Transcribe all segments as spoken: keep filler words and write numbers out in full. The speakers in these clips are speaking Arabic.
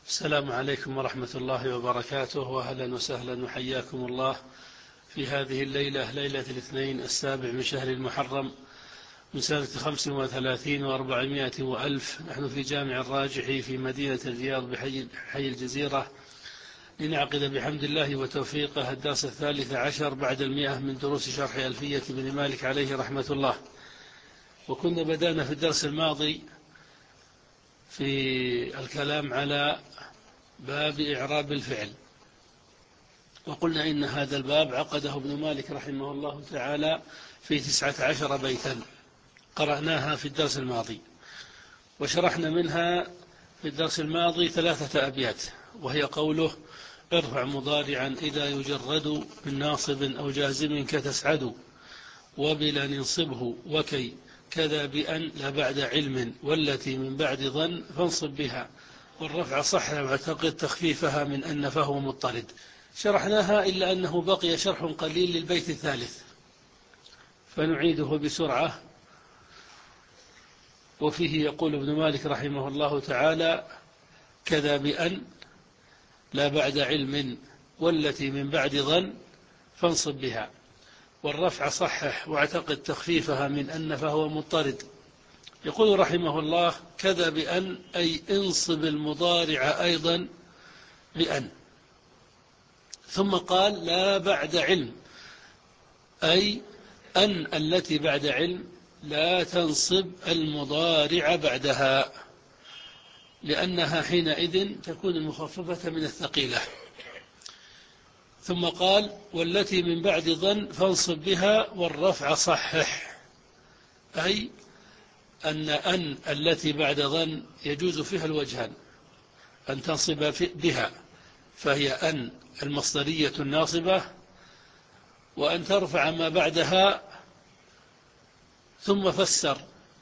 السلام عليكم ورحمة الله وبركاته، وأهلا وسهلا وحياكم الله في هذه الليلة، ليلة الاثنين السابع من شهر المحرم من سنة خمس وثلاثين وأربعمائة وألف. نحن في جامع الراجحي في مدينة الرياض بحي حي الجزيرة لنعقد بحمد الله وتوفيقه الدرس الثالث عشر بعد المئة من دروس شرح ألفية بن مالك عليه رحمة الله. وكنا بدأنا في الدرس الماضي في الكلام على باب إعراب الفعل، وقلنا إن هذا الباب عقده ابن مالك رحمه الله تعالى في تسعة عشر بيتا قرأناها في الدرس الماضي، وشرحنا منها في الدرس الماضي ثلاثة أبيات، وهي قوله: ارفع مضارعا إذا يجرد من ناصب أو جازم كتسعد، وبلا ننصبه وكي كذا بأن لا بعد علم، والتي من بعد ظن فانصب بها، والرفع صح واعتقد تخفيفها من أن فهو مضطرد. شرحناها إلا أنه بقي شرح قليل للبيت الثالث فنعيده بسرعة. وفيه يقول ابن مالك رحمه الله تعالى: كذا بأن لا بعد علم، والتي من بعد ظن فانصب بها، والرفع صحح واعتقد تخفيفها من أن فهو مضطرد. يقول رحمه الله: كذا بأن أي انصب المضارع أيضا بأن. ثم قال: لا بعد علم، أي أن التي بعد علم لا تنصب المضارع بعدها، لأنها حينئذ تكون المخففة من الثقيلة. ثم قال: والتي من بعد ظن فانصب بها، والرفع صحح، أي أن أن التي بعد ظن يجوز فيها الوجهان: أن تنصب بها فهي أن المصدرية الناصبة، وأن ترفع ما بعدها. ثم فسر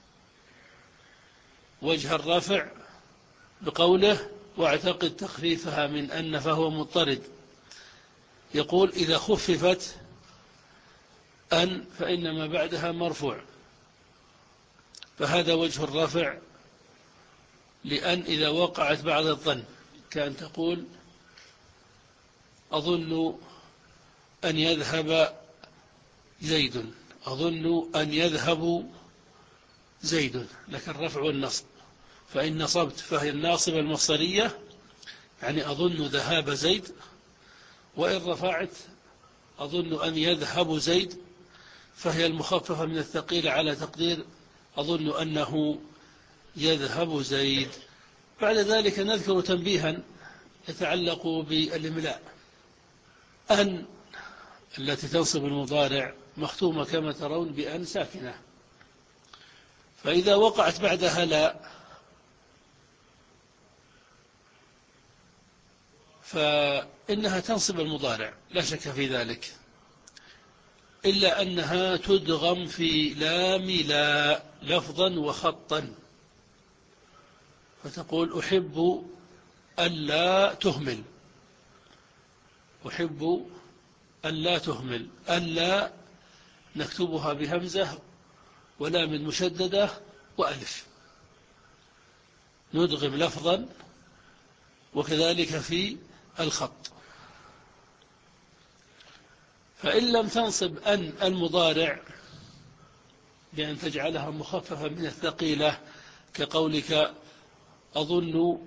وجه الرفع بقوله: واعتقد تخفيفها من أن فهو مضطرد. يقول: إذا خففت أن فإن ما بعدها مرفوع، فهذا وجه الرفع لأن إذا وقعت بعد الظن، كأن تقول: أظن أن يذهب زيد، أظن أن يذهب زيد، لك الرفع والنصب. فإن نصبت فهي الناصبة المصدرية، يعني أظن ذهاب زيد، وإن رفعت أظن أن يذهب زيد فهي المخففة من الثقيل على تقدير أظن أنه يذهب زيد. بعد ذلك نذكر تنبيها يتعلق بالإملاء. أن التي تنصب المضارع مختومة كما ترون بأن ساكنة، فإذا وقعت بعدها لا فإنها تنصب المضارع لا شك في ذلك، إلا أنها تدغم في لام لا لفظا وخطا، فتقول: أحب ألا تهمل، أحب ألا تهمل. ألا نكتبها بهمزة ولام مشددة وألف، ندغم لفظا وكذلك في الخط. فإن لم تنصب أن المضارع بأن تجعلها مخففة من الثقيلة، كقولك: أظن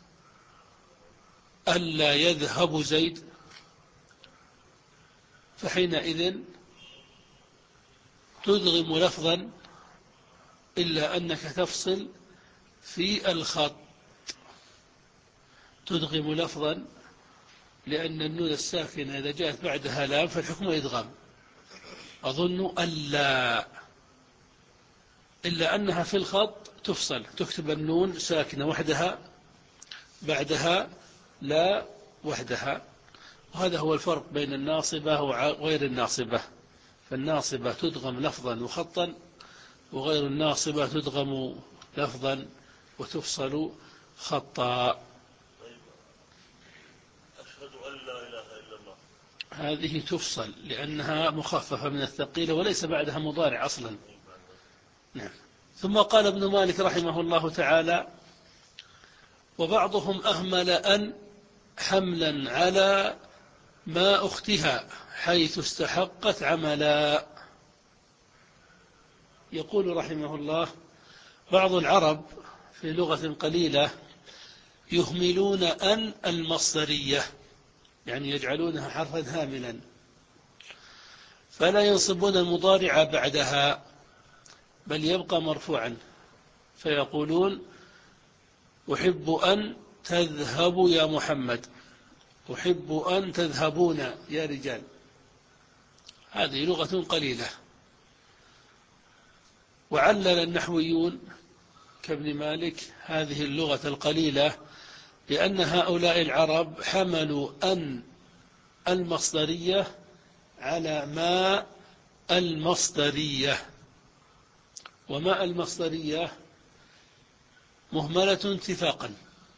ألا يذهب زيد، فحينئذ تدغم لفظا، إلا أنك تفصل في الخط، تدغم لفظا، لأن النون الساكنة إذا جاءت بعدها لام فالحكم إدغام. أظن ألا، إلا أنها في الخط تفصل، تكتب النون ساكنة وحدها بعدها لا وحدها. وهذا هو الفرق بين الناصبة وغير الناصبة، فالناصبة تدغم لفظا وخطا، وغير الناصبة تدغم لفظا وتفصل خطا. أشهد أن لا إله إلا الله، هذه تفصل لأنها مخففة من الثقيلة وليس بعدها مضارع أصلا. نعم. ثم قال ابن مالك رحمه الله تعالى: وبعضهم أهمل أن حملا على ما أختها حيث استحقت عملا. يقول رحمه الله: بعض العرب في لغة قليلة يهملون أن المصدرية، يعني يجعلونها حرفا هاملا، فلا ينصبون المضارع بعدها بل يبقى مرفوعا، فيقولون: أحب أن تذهبوا يا محمد، أحب أن تذهبون يا رجال. هذه لغة قليلة. وعلل النحويون كابن مالك هذه اللغة القليلة بأن هؤلاء العرب حملوا أن المصدرية على ما المصدرية، وما المصدرية مهملة اتفاقا،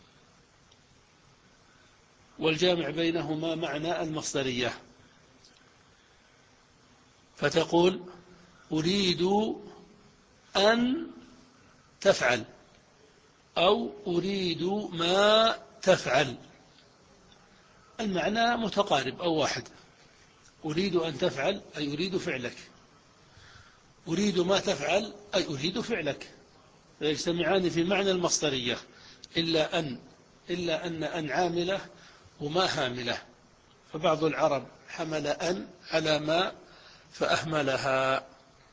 والجامع بينهما معنى المصدرية، فتقول: أريد أن تفعل، أو أريد ما تفعل، المعنى متقارب أو واحد. أريد أن تفعل أي أريد فعلك، أريد ما تفعل أي أريد فعلك، فيجتمعان في معنى المصدرية، إلا أن إلا أن أن عاملة وما هاملة. فبعض العرب حمل أن على ما فأهملها.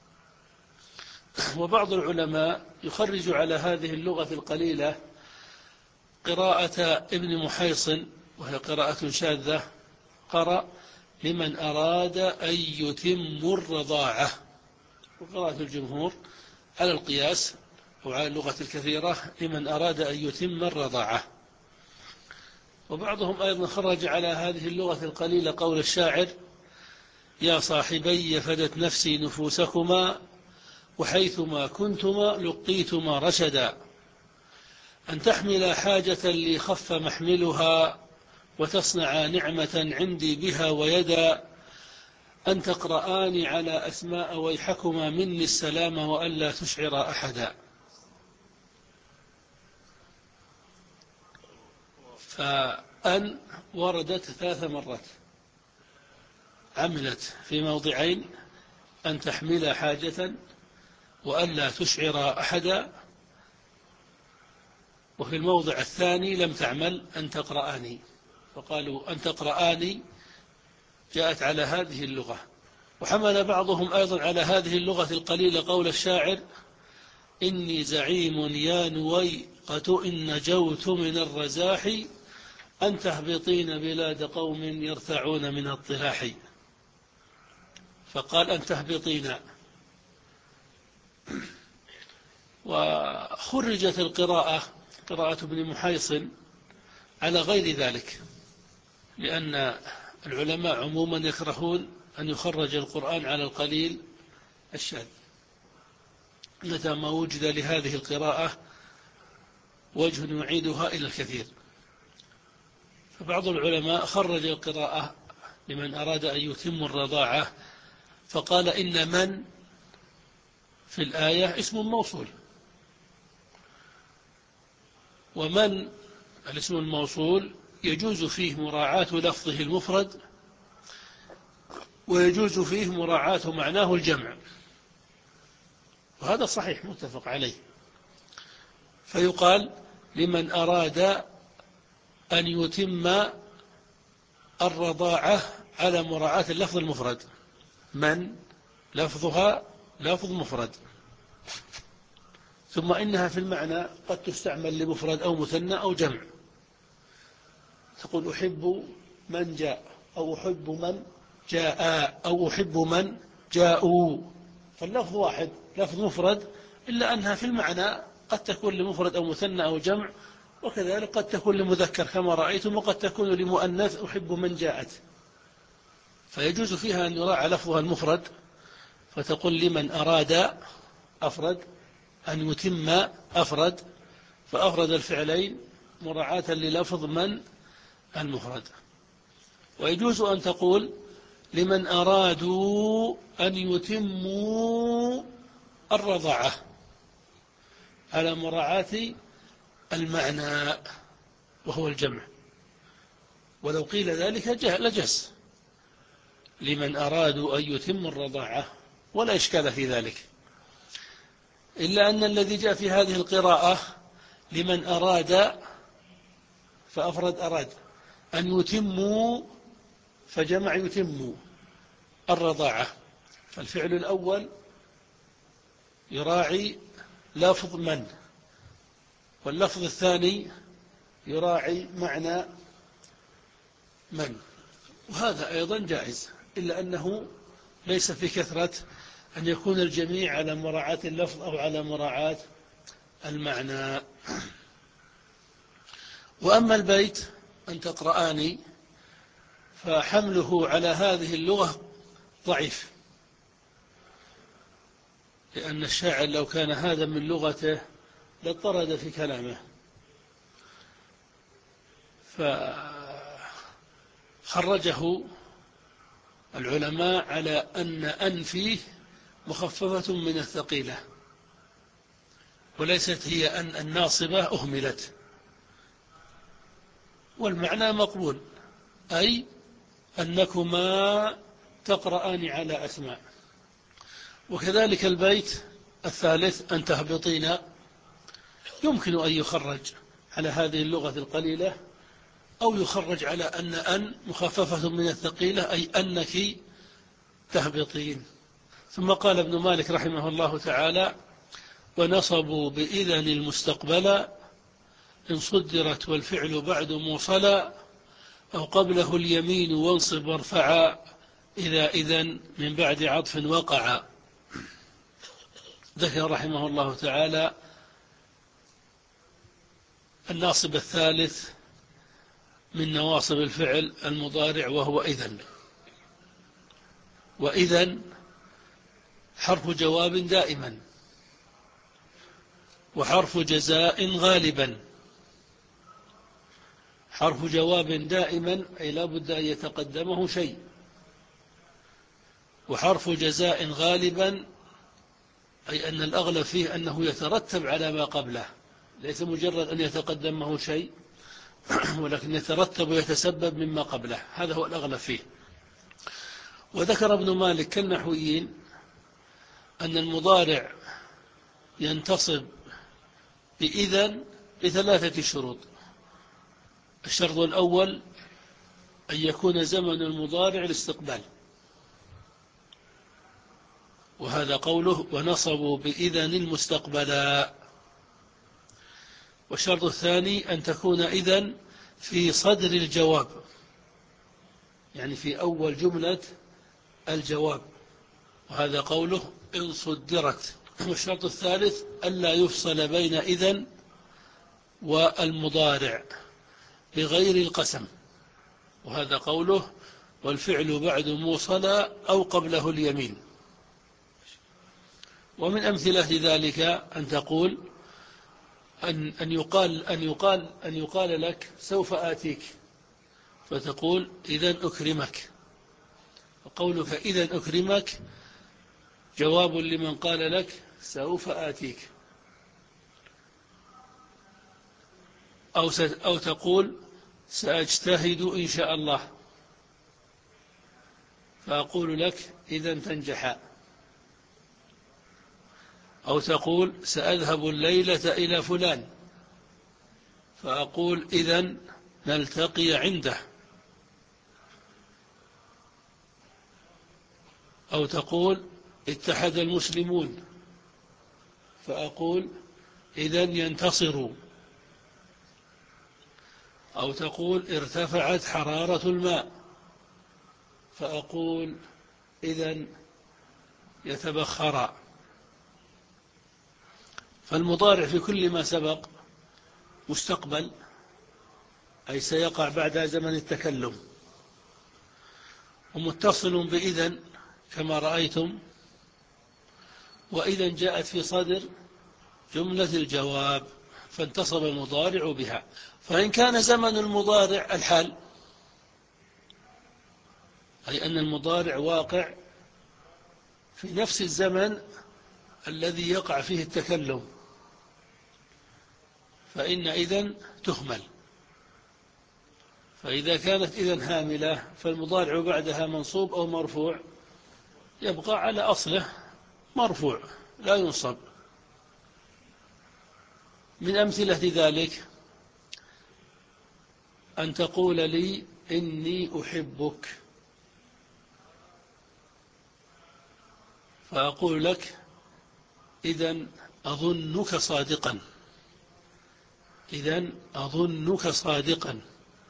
وبعض العلماء يخرج على هذه اللغة القليلة قراءة ابن محيصن، وهي قراءة شاذة، قرأ: لمن أراد أن يتم الرضاعة. وقراءة الجمهور على القياس أو على اللغة الكثيرة: لمن أراد أن يتم الرضاعة. وبعضهم أيضا خرج على هذه اللغة القليلة قول الشاعر: يا صاحبي فدت نفسي نفوسكما، وحيثما كنتما لقيتما رشدا، أن تحمل حاجة لي خف محملها، وتصنع نعمة عندي بها ويدا، أن تقرآني على أسماء ويحكما مني السلام، وألا تشعر أحدا. فأن وردت ثلاث مرات، عملت في موضعين: أن تحمل حاجة، وألا تشعر أحدا، وفي الموضع الثاني لم تعمل: أن تقرآني، فقالوا أن تقرآني جاءت على هذه اللغة. وحمل بعضهم أيضا على هذه اللغة القليلة قول الشاعر: إني زعيم يا نويقة إن نجوت من الرزاح، أن تهبطين بلاد قوم يرتعون من الطلاح. فقال: أن تهبطين. وخرجت القراءة قراءة ابن محيصن على غير ذلك، لأن العلماء عموما يكرهون أن يخرج القرآن على القليل الشاذ، متى ما وجد لهذه القراءة وجه يعيدها إلى الكثير. فبعض العلماء خرج القراءة لمن أراد أن يتم الرضاعة، فقال: إن من في الآية اسم موصول، ومن الاسم الموصول يجوز فيه مراعاة لفظه المفرد، ويجوز فيه مراعاة معناه الجمع، وهذا صحيح متفق عليه. فيقال: لمن أراد أن يتم الرضاعة على مراعاة اللفظ المفرد. من لفظها لفظ مفرد، ثم إنها في المعنى قد تستعمل لمفرد أو مثنى أو جمع. تقول: أحب من جاء، أو أحب من جاء، أو أحب من جاءوا، فاللفظ واحد، لفظ مفرد، إلا أنها في المعنى قد تكون لمفرد أو مثنى أو جمع، وكذلك قد تكون لمذكر كما رأيتم، وقد تكون لمؤنث: أحب من جاءت. فيجوز فيها أن يراعى لفظها المفرد، فتقول: لمن أراد أفرد، أن يتم أفرد، فأفرد الفعلين مراعاة للفظ من المفرد. ويجوز أن تقول: لمن أرادوا أن يتموا الرضاعة، على مراعاة المعنى. وهو الجمع، ولو قيل ذلك لجس لمن أرادوا أن يتموا الرضاعة ولا إشكال في ذلك، إلا أن الذي جاء في هذه القراءة لمن أراد فأفرد أراد أن يتموا فجمع يتموا الرضاعة، فالفعل الأول يراعي لفظ من، واللفظ الثاني يراعي معنى من، وهذا أيضا جائز، إلا أنه ليس في كثرة أن يكون الجميع على مراعاة اللفظ أو على مراعاة المعنى. وأما البيت أن تقرآني فحمله على هذه اللغة ضعيف، لأن الشاعر لو كان هذا من لغته لاضطرد في كلامه، فخرجه العلماء على أن أن فيه مخففة من الثقيلة، وليست هي أن الناصبة أهملت، والمعنى مقبول، أي أنكما تقرآن على أسماء. وكذلك البيت الثالث أن تهبطين يمكن أن يخرج على هذه اللغة القليلة، أو يخرج على أن أن مخففة من الثقيلة، أي أنك تهبطين. ثم قال ابن مالك رحمه الله تعالى: ونصبوا بإذن المستقبل إن صدرت والفعل بعد موصلا، أو قبله اليمين وانصب وارفعا إذا إذن من بعد عطف وقع. ذكر رحمه الله تعالى الناصب الثالث من نواصب الفعل المضارع وهو إذن، وإذن حرف جواب دائما، وحرف جزاء غالبا. حرف جواب دائما أي لا بد أن يتقدمه شيء، وحرف جزاء غالبا أي أن الأغلب فيه أنه يترتب على ما قبله، ليس مجرد أن يتقدمه شيء ولكن يترتب ويتسبب مما قبله، هذا هو الأغلب فيه. وذكر ابن مالك كالنحويين أن المضارع ينتصب بإذن لثلاثة شروط. الشرط الأول أن يكون زمن المضارع الاستقبال، وهذا قوله ونصبوا بإذن المستقبلا. والشرط الثاني أن تكون إذن في صدر الجواب، يعني في أول جملة الجواب، وهذا قوله إن صدرت. والشرط الثالث ألا يفصل بين إذن والمضارع بغير القسم، وهذا قوله والفعل بعد موصلا أو قبله اليمين. ومن أمثلة ذلك أن تقول أن أن يقال أن يقال أن يقال لك سوف آتيك، فتقول إذن أكرمك، وقولك إذن أكرمك جواب لمن قال لك سوف آتيك. أو أو تقول سأجتهد إن شاء الله، فأقول لك إذن تنجح. أو تقول سأذهب الليلة إلى فلان، فأقول إذن نلتقي عنده. أو تقول اتحد المسلمون، فأقول إذن ينتصروا. أو تقول ارتفعت حرارة الماء، فأقول إذن يتبخر. فالمضارع في كل ما سبق مستقبل، أي سيقع بعد زمن التكلم، ومتصل بإذن كما رأيتم، وإذن جاءت في صدر جملة الجواب فانتصب المضارع بها. فإن كان زمن المضارع الحال، أي أن المضارع واقع في نفس الزمن الذي يقع فيه التكلم، فإن إذن تهمل فإذا كانت إذن هاملة فالمضارع بعدها منصوب أو مرفوع، يبقى على أصله مرفوع لا ينصب. من أمثلة ذلك أن تقول لي إني أحبك، فأقول لك إذن أظنك صادقا، إذن أظنك صادقا.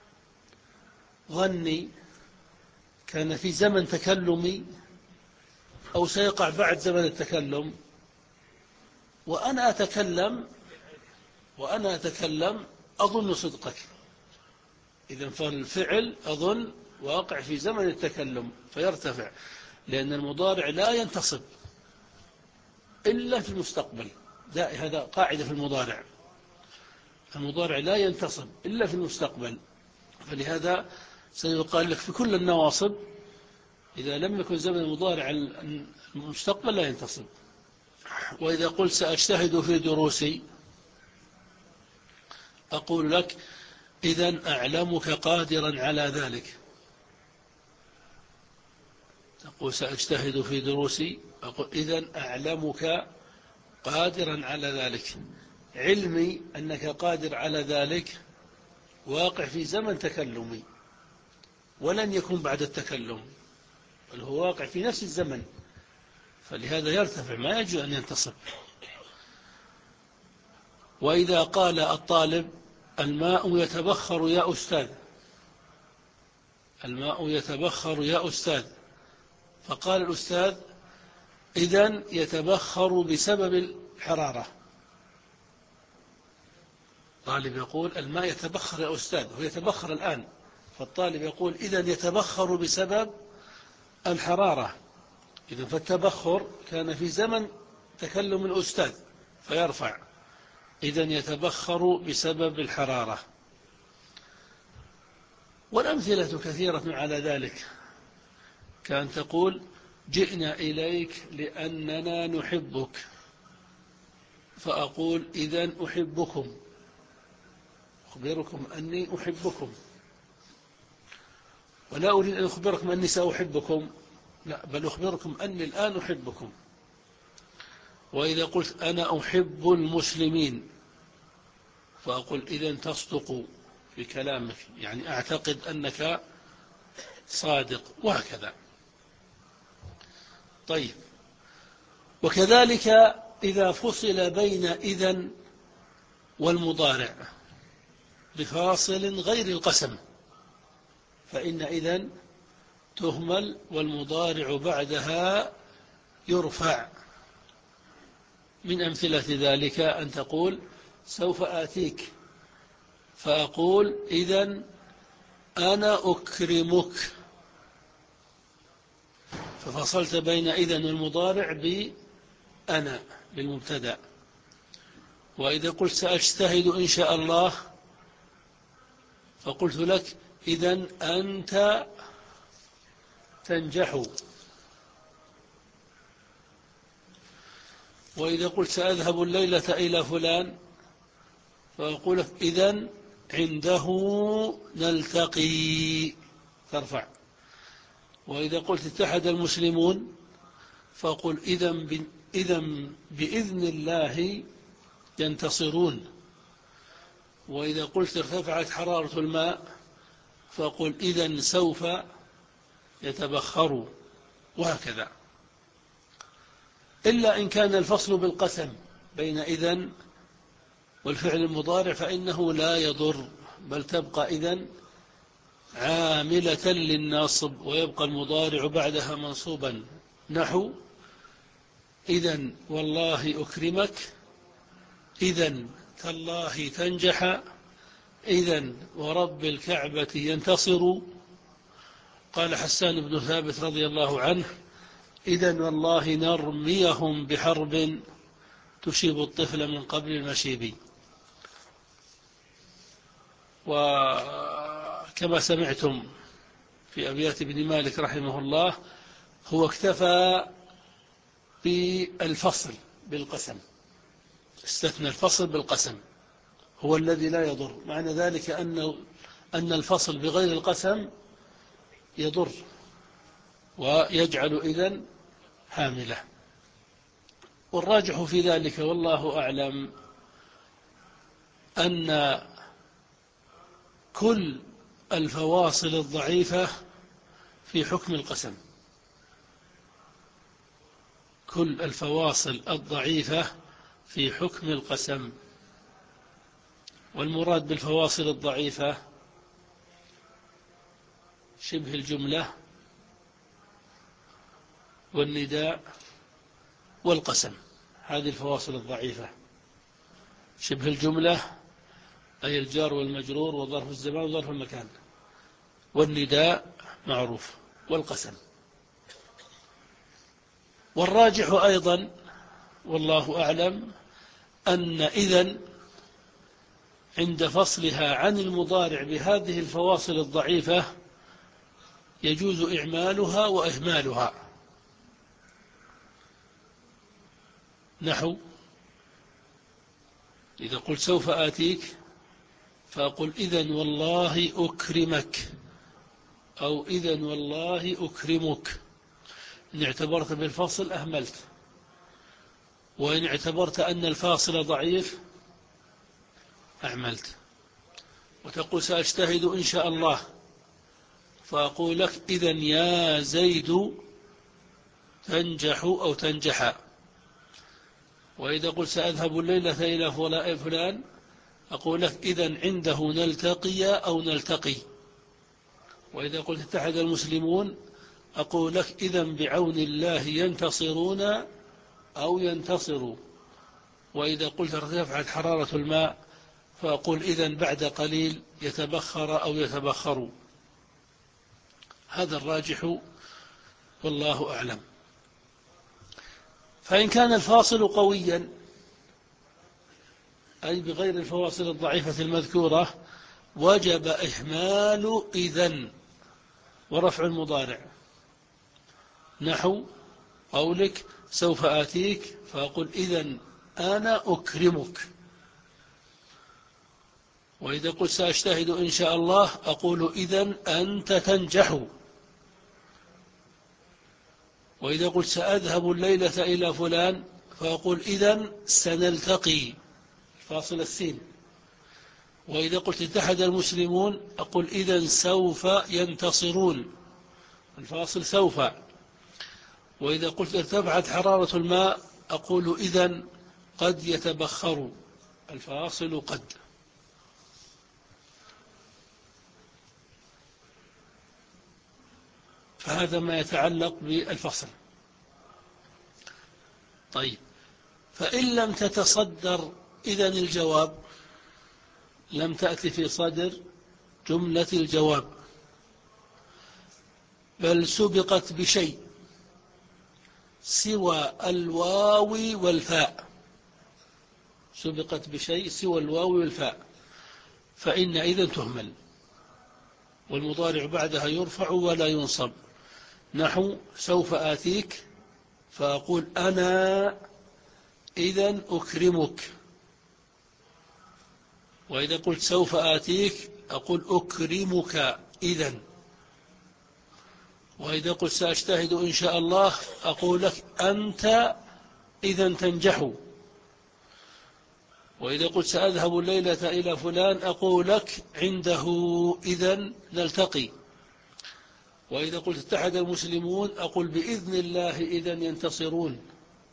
ظني كان في زمن تكلمي أو سيقع بعد زمن التكلم، وأنا أتكلم وأنا أتكلم أظن صدقك. إذن فالفعل أظن واقع في زمن التكلم فيرتفع، لأن المضارع لا ينتصب إلا في المستقبل. هذا قاعدة في المضارع، المضارع لا ينتصب إلا في المستقبل، فلهذا سيقال لك في كل النواصب إذا لم يكن زمن المضارع المستقبل لا ينتصب. وإذا قلت سأجتهد في دروسي، أقول لك إذن أعلمك قادرا على ذلك. تقول سأجتهد في دروسي، أقول إذن أعلمك قادرا على ذلك. علمي أنك قادر على ذلك واقع في زمن تكلمي ولن يكون بعد التكلم، بل هو واقع في نفس الزمن، فلهذا يرتفع ما يجوز أن ينتصب. وإذا قال الطالب الماء يتبخر يا أستاذ، الماء يتبخر يا أستاذ، فقال الأستاذ إذن يتبخر بسبب الحرارة. الطالب يقول الماء يتبخر يا أستاذ، هو يتبخر الآن، فالطالب يقول إذن يتبخر بسبب الحرارة. إذن فالتبخر كان في زمن تكلم الأستاذ فيرفع، إذن يتبخر بسبب الحرارة. والأمثلة كثيرة على ذلك، كان تقول جئنا إليك لأننا نحبك، فأقول إذن أحبكم، أخبركم أني أحبكم، ولا أريد أن أخبركم أني سأحبكم، لا، بل أخبركم أني الآن أحبكم. وإذا قلت أنا أحب المسلمين، فأقول إذن تصدق في كلامك، يعني أعتقد أنك صادق، وهكذا. طيب، وكذلك إذا فصل بين إذن والمضارع بفاصل غير القسم، فإن إذن تهمل والمضارع بعدها يرفع. من أمثلة ذلك أن تقول سوف آتيك، فأقول إذن أنا أكرمك، ففصلت بين إذن المضارع بأنا للمبتدأ. وإذا قلت سأجتهد إن شاء الله، فقلت لك إذن أنت تنجح. وإذا قلت سأذهب الليلة إلى فلان، فأقول لك إذن عنده نلتقي، ترفع. وإذا قلت اتحد المسلمون، فأقول إذن إذن بإذن الله ينتصرون. وإذا قلت ارتفعت حرارة الماء، فأقول إذن سوف يتبخر، وهكذا. إلا إن كان الفصل بالقسم بين إذن والفعل المضارع فإنه لا يضر، بل تبقى إذن عاملة للناصب ويبقى المضارع بعدها منصوبا، نحو إذن والله أكرمك، إذن تالله تنجح، إذن ورب الكعبة ينتصر. قال حسان بن ثابت رضي الله عنه إذن والله نرميهم بحرب تشيب الطفل من قبل المشيب. وكما سمعتم في أبيات ابن مالك رحمه الله، هو اكتفى بالفصل بالقسم، استثنى الفصل بالقسم، هو الذي لا يضر. معنى ذلك أن أن الفصل بغير القسم يضر ويجعل إذن حاملة. والراجح في ذلك والله أعلم أن كل الفواصل الضعيفة في حكم القسم، كل الفواصل الضعيفة في حكم القسم. والمراد بالفواصل الضعيفة شبه الجملة والنداء والقسم، هذه الفواصل الضعيفة. شبه الجملة أي الجار والمجرور وظرف الزمان وظرف المكان، والنداء معروف، والقسم. والراجح أيضا والله أعلم أن إذن عند فصلها عن المضارع بهذه الفواصل الضعيفة يجوز إعمالها وإهمالها. نحو إذا قلت سوف آتيك فأقول إذن والله أكرمك، أو إذن والله أكرمك. إن اعتبرت بالفصل أهملت، وإن اعتبرت أن الفاصل ضعيف أعملت. وتقول سأجتهد إن شاء الله فأقول لك إذن يا زيد تنجح أو تنجح. وإذا قلت سأذهب الليلة إلى فلان أقول لك إذن عنده نلتقي أو نلتقي. وإذا قلت اتحد المسلمون أقول لك إذن بعون الله ينتصرون أو ينتصروا. وإذا قلت ارتفعت حرارة الماء فأقول إذن بعد قليل يتبخر أو يتبخر. هذا الراجح والله أعلم. فإن كان الفاصل قويا أي بغير الفواصل الضعيفة المذكورة وجب إهمال إذن ورفع المضارع. نحو قولك سوف آتيك فأقول إذن أنا أكرمك. وإذا قلت سأجتهد إن شاء الله أقول إذن أنت تنجح. وإذا قلت سأذهب الليلة إلى فلان فأقول إذن سنلتقي، فاصل السين. وإذا قلت اتحد المسلمون أقول إذن سوف ينتصرون، الفاصل سوف. وإذا قلت ارتفعت حرارة الماء أقول إذن قد يتبخر، الفاصل قد. فهذا ما يتعلق بالفصل. طيب، فإن لم تتصدر إذن الجواب، لم تأتي في صدر جملة الجواب بل سبقت بشيء سوى الواو والفاء، سبقت بشيء سوى الواو والفاء، فإن إذن تهمل والمضارع بعدها يرفع ولا ينصب. نحو سوف آتيك فأقول أنا إذن أكرمك. وإذا قلت سوف آتيك أقول أكرمك إذن. وإذا قلت سأجتهد إن شاء الله أقول لك أنت إذن تنجح. وإذا قلت سأذهب الليلة إلى فلان أقول لك عنده إذن نلتقي. وإذا قلت اتحد المسلمون أقول بإذن الله إذن ينتصرون.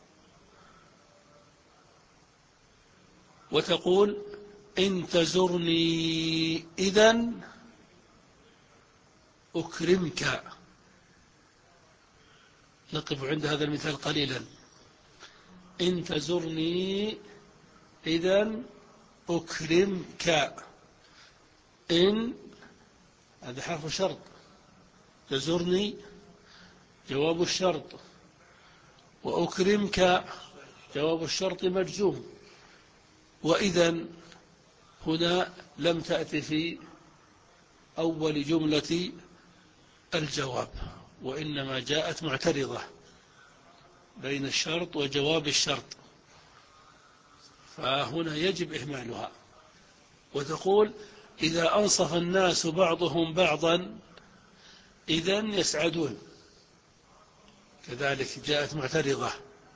وتقول إن تزرني إذن أكرمك. نقف عند هذا المثال قليلا. إن تزرني إذن أكرمك. إن هذا حرف شرط، تزرني جواب الشرط، وأكرمك جواب الشرط مجزوم. وإذن هنا لم تأتي في أول جملة الجواب، وإنما جاءت معترضة بين الشرط وجواب الشرط، فهنا يجب إهمالها. وتقول إذا أنصف الناس بعضهم بعضا إذن يسعدون. كذلك جاءت معترضة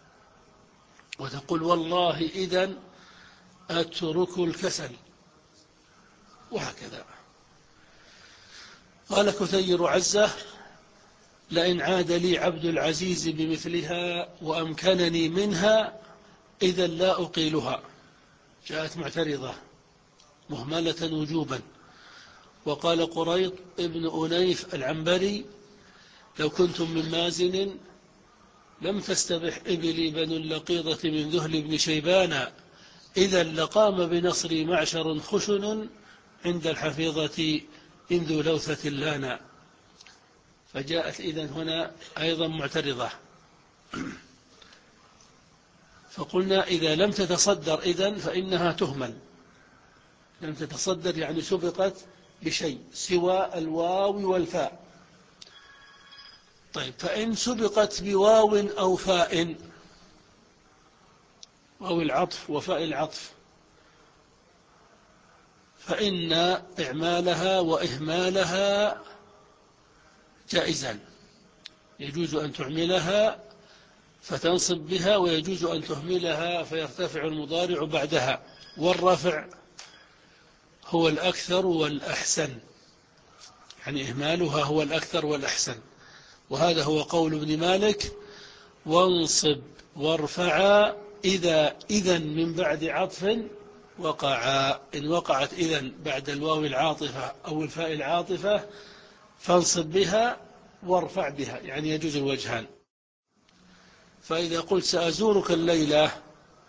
وتقول والله إذن أترك الكسل، وهكذا. قال كثير عزة: لئن عاد لي عبد العزيز بمثلها وأمكنني منها إذا لا أقيلها. جاءت معترضة مهملة وجوبا. وقال قريط ابن أنيف العنبري: لو كنتم من مازن لم تستبح إبلي بنو اللقيضة من ذهل بن شيبان إذا لقام بنصري معشر خشن عند الحفيظة إن ذو لوثة لانا. فجاءت إذن هنا أيضا معترضة. فقلنا إذا لم تتصدر إذن فإنها تهمل. لم تتصدر يعني سبقت بشيء سوى الواو والفاء. طيب، فإن سبقت بواو أو فاء، واو العطف وفاء العطف، فإن إعمالها وإهمالها جائزان. يجوز أن تعملها فتنصب بها، ويجوز أن تهملها فيرتفع المضارع بعدها. والرفع هو الأكثر والأحسن، يعني إهمالها هو الأكثر والأحسن. وهذا هو قول ابن مالك: وانصب وارفعا إذا إذن من بعد عطف وقعا. إن وقعت إذن بعد الواو العاطفة أو الفاء العاطفة فانصب بها وارفع بها، يعني يجوز الوجهان. فإذا قلت سأزورك الليلة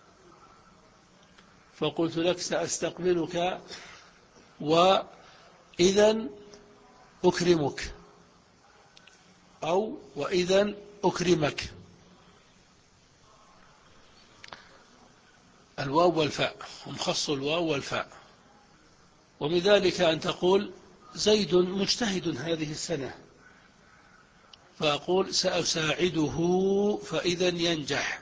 فقلت لك سأستقبلك وإذن أكرمك، أو وإذن أكرمك. الواو والفاء هم خصوا الواو والفاء. ومن ذلك أن تقول زيد مجتهد هذه السنة، فأقول سأساعده فإذن ينجح.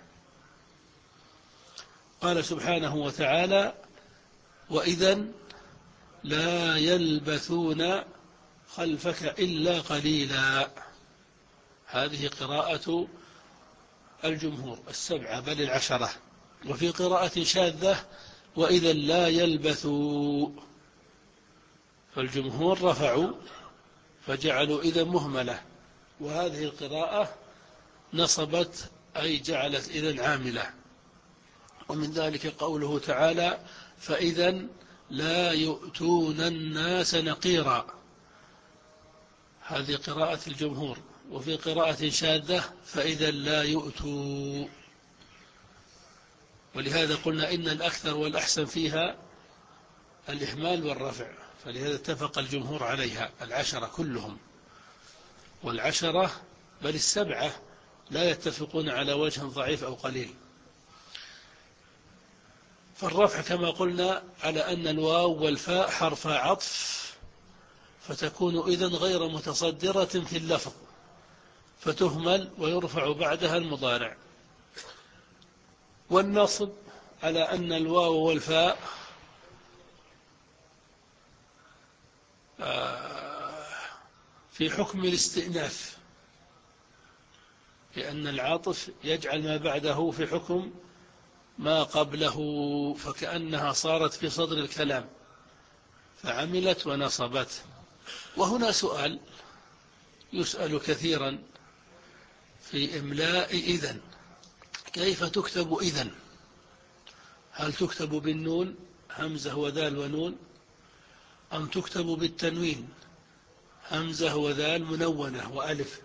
قال سبحانه وتعالى: وإذن لا يلبثون خلفك إلا قليلا. هذه قراءة الجمهور السبعة بل العشرة. وفي قراءة شاذة: وإذا لا يلبثوا. فالجمهور رفعوا فجعلوا إذا مهملة، وهذه القراءة نصبت أي جعلت إذا عاملة. ومن ذلك قوله تعالى: فإذا لا يؤتون الناس نقيرا. هذه قراءة الجمهور. وفي قراءة شاذة: فإذا لا يؤتوا. ولهذا قلنا إن الأكثر والأحسن فيها الإهمال والرفع، فلهذا اتفق الجمهور عليها العشرة كلهم. والعشرة بل السبعة لا يتفقون على وجه ضعيف أو قليل. فالرفع كما قلنا على أن الواو والفاء حرف عطف، فتكون إذن غير متصدرة في اللفظ فتهمل ويرفع بعدها المضارع. والنصب على أن الواو والفاء في حكم الاستئناف، لأن العاطف يجعل ما بعده في حكم ما قبله، فكأنها صارت في صدر الكلام فعملت ونصبت. وهنا سؤال يسأل كثيرا في إملاء إذن: كيف تكتب إذن؟ هل تكتب بالنون همزة وذال ونون، أم تكتب بالتنوين همزة وذال منونة وألف؟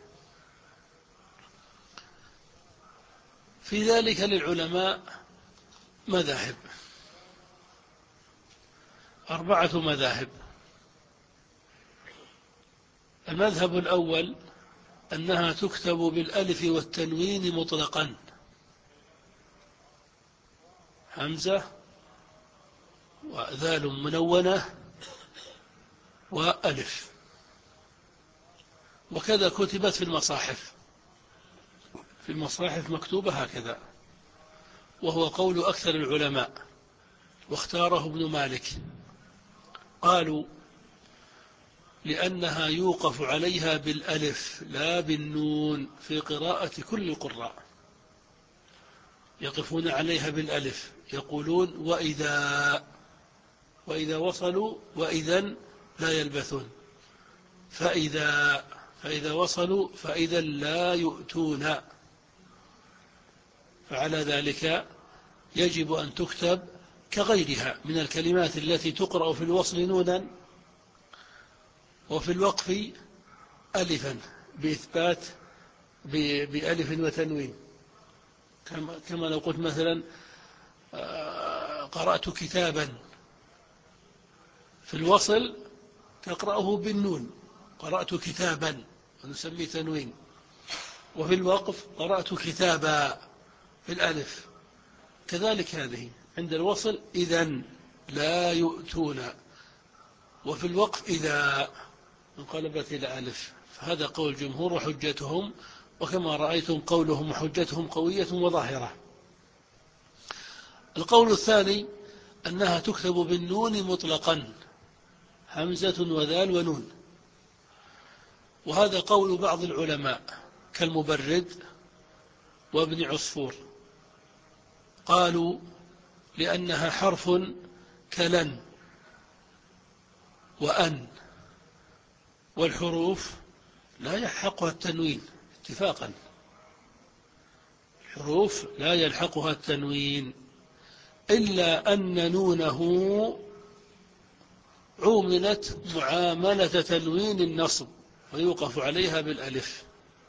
في ذلك للعلماء مذاهب، أربعة مذاهب. المذهب الأول أنها تكتب بالألف والتنوين مطلقا، همزة وذال منونة وألف. وكذا كتبت في المصاحف، في المصاحف مكتوبة هكذا، وهو قول أكثر العلماء، واختاره ابن مالك. قالوا لأنها يوقف عليها بالألف لا بالنون في قراءة كل القراء، يقفون عليها بالألف، يقولون وإذا، وإذا وصلوا وإذا لا يلبثون، فإذا، فإذا وصلوا فإذا لا يؤتون. فعلى ذلك يجب أن تكتب كغيرها من الكلمات التي تقرأ في الوصل نونا وفي الوقف ألفا بإثبات بألف وتنوين، كما لو قلت مثلا قرأت كتابا، في الوصل تقرأه بالنون قرأت كتابا ونسميه تنوين، وفي الوقف قرأت كتابا بالألف. كذلك هذه عند الوصل إذن لا يؤتون، وفي الوقف إذا انقلبت إلى ألف. فهذا قول الجمهور وحجتهم، وكما رأيتم قولهم وحجتهم قوية وظاهرة. القول الثاني أنها تكتب بالنون مطلقا، همزة وذال ونون، وهذا قول بعض العلماء كالمبرد وابن عصفور، قالوا لأنها حرف كلن وأن، والحروف لا يلحقها التنوين اتفاقا، الحروف لا يلحقها التنوين إلا أن نونه عوملت معاملة تنوين النصب ويوقف عليها بالألف.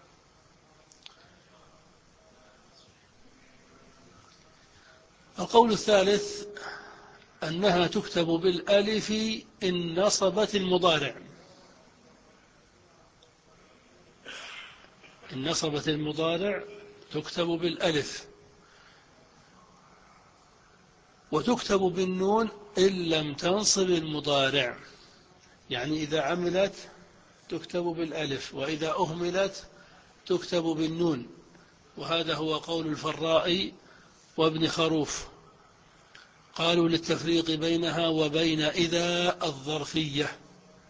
القول الثالث أنها تكتب بالألف إن نصبت المضارع، إن نصبت المضارع تكتب بالألف، وتكتب بالنون إن لم تنصب المضارع، يعني إذا عملت تكتب بالألف، وإذا أهملت تكتب بالنون، وهذا هو قول الفراء وابن خروف، قالوا للتفريق بينها وبين إذا الظرفية.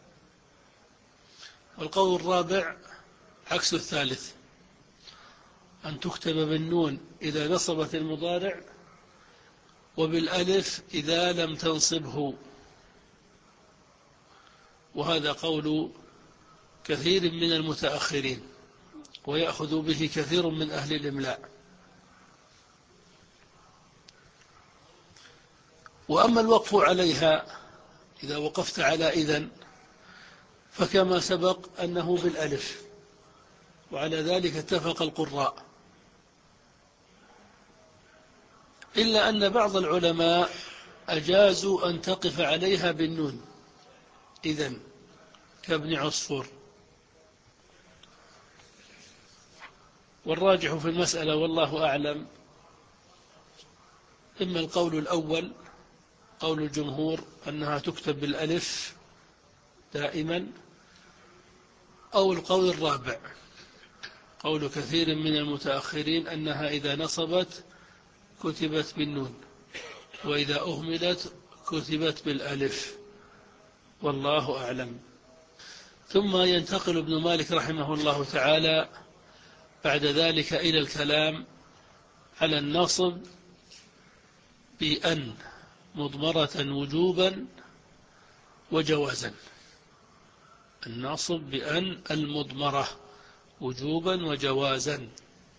والقول الرابع عكس الثالث، أن تكتب بالنون إذا نصبت المضارع وبالألف إذا لم تنصبه، وهذا قول كثير من المتأخرين ويأخذ به كثير من أهل الإملاء. وأما الوقف عليها إذا وقفت على إذن فكما سبق أنه بالألف، وعلى ذلك اتفق القراء، إلا أن بعض العلماء أجازوا أن تقف عليها بالنون إذن كابن عصفور. والراجح في المسألة والله أعلم إما القول الأول قول الجمهور أنها تكتب بالألف دائما، أو القول الرابع قول كثير من المتأخرين أنها إذا نصبت كتبت بالنون، وإذا أهملت كتبت بالألف، والله أعلم. ثم ينتقل ابن مالك رحمه الله تعالى بعد ذلك إلى الكلام على النصب بأن مضمرة وجوبا وجوازا، النصب بأن المضمرة وجوبا وجوازا.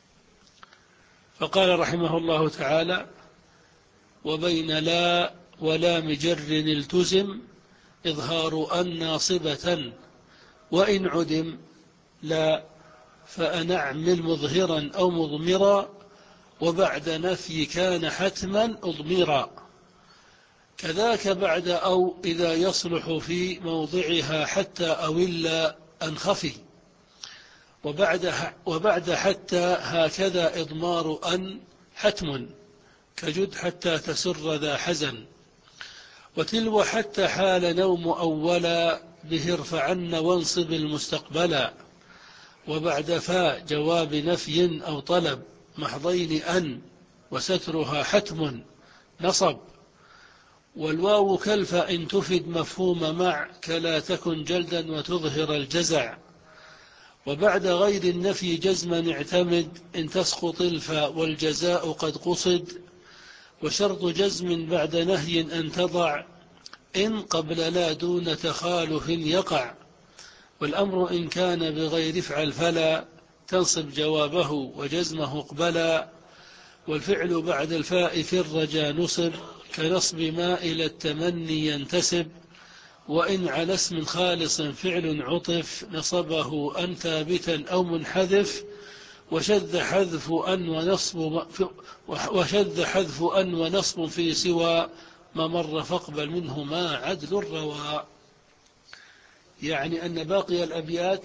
فقال رحمه الله تعالى: وبين لا ولام جر التزم إظهار أن ناصبة، وإن عدم لا فأنعمل مظهرا أو مضمرا، وبعد نفي كان حتما أضمرا، كذاك بعد أو إذا يصلح في موضعها حتى أو إلا أنخفي، وبعد, وبعد حتى هكذا إضمار أن حتم كجد حتى تسر ذا حزن، وتلو حتى حال نوم أولا به ارفعن وانصب المستقبلا، وبعد فاء جواب نفي أو طلب محضين أن وسترها حتم نصب، والواو كلف إن تفد مفهوم مع كلا تكن جلدا وتظهر الجزع. وبعد غير النفي جزما اعتمد إن تسقط الفاء والجزاء قد قصد. وشرط جزم بعد نهي أن تضع إن قبل لا دون تخالف يقع. والأمر إن كان بغير افعل فلا تنصب جوابه وجزمه اقبلا. والفعل بعد الفاء في الرجا نصب كنصب ما إلى التمني ينتسب. وإن على اسم خالص فعل عطف نصبه أن ثابتا أو منحذف. وشذ حذف أن ونصب وشذ حذف أن ونصب في سوى ما مر فاقبل منه ما عدل الروا. يعني أن باقي الأبيات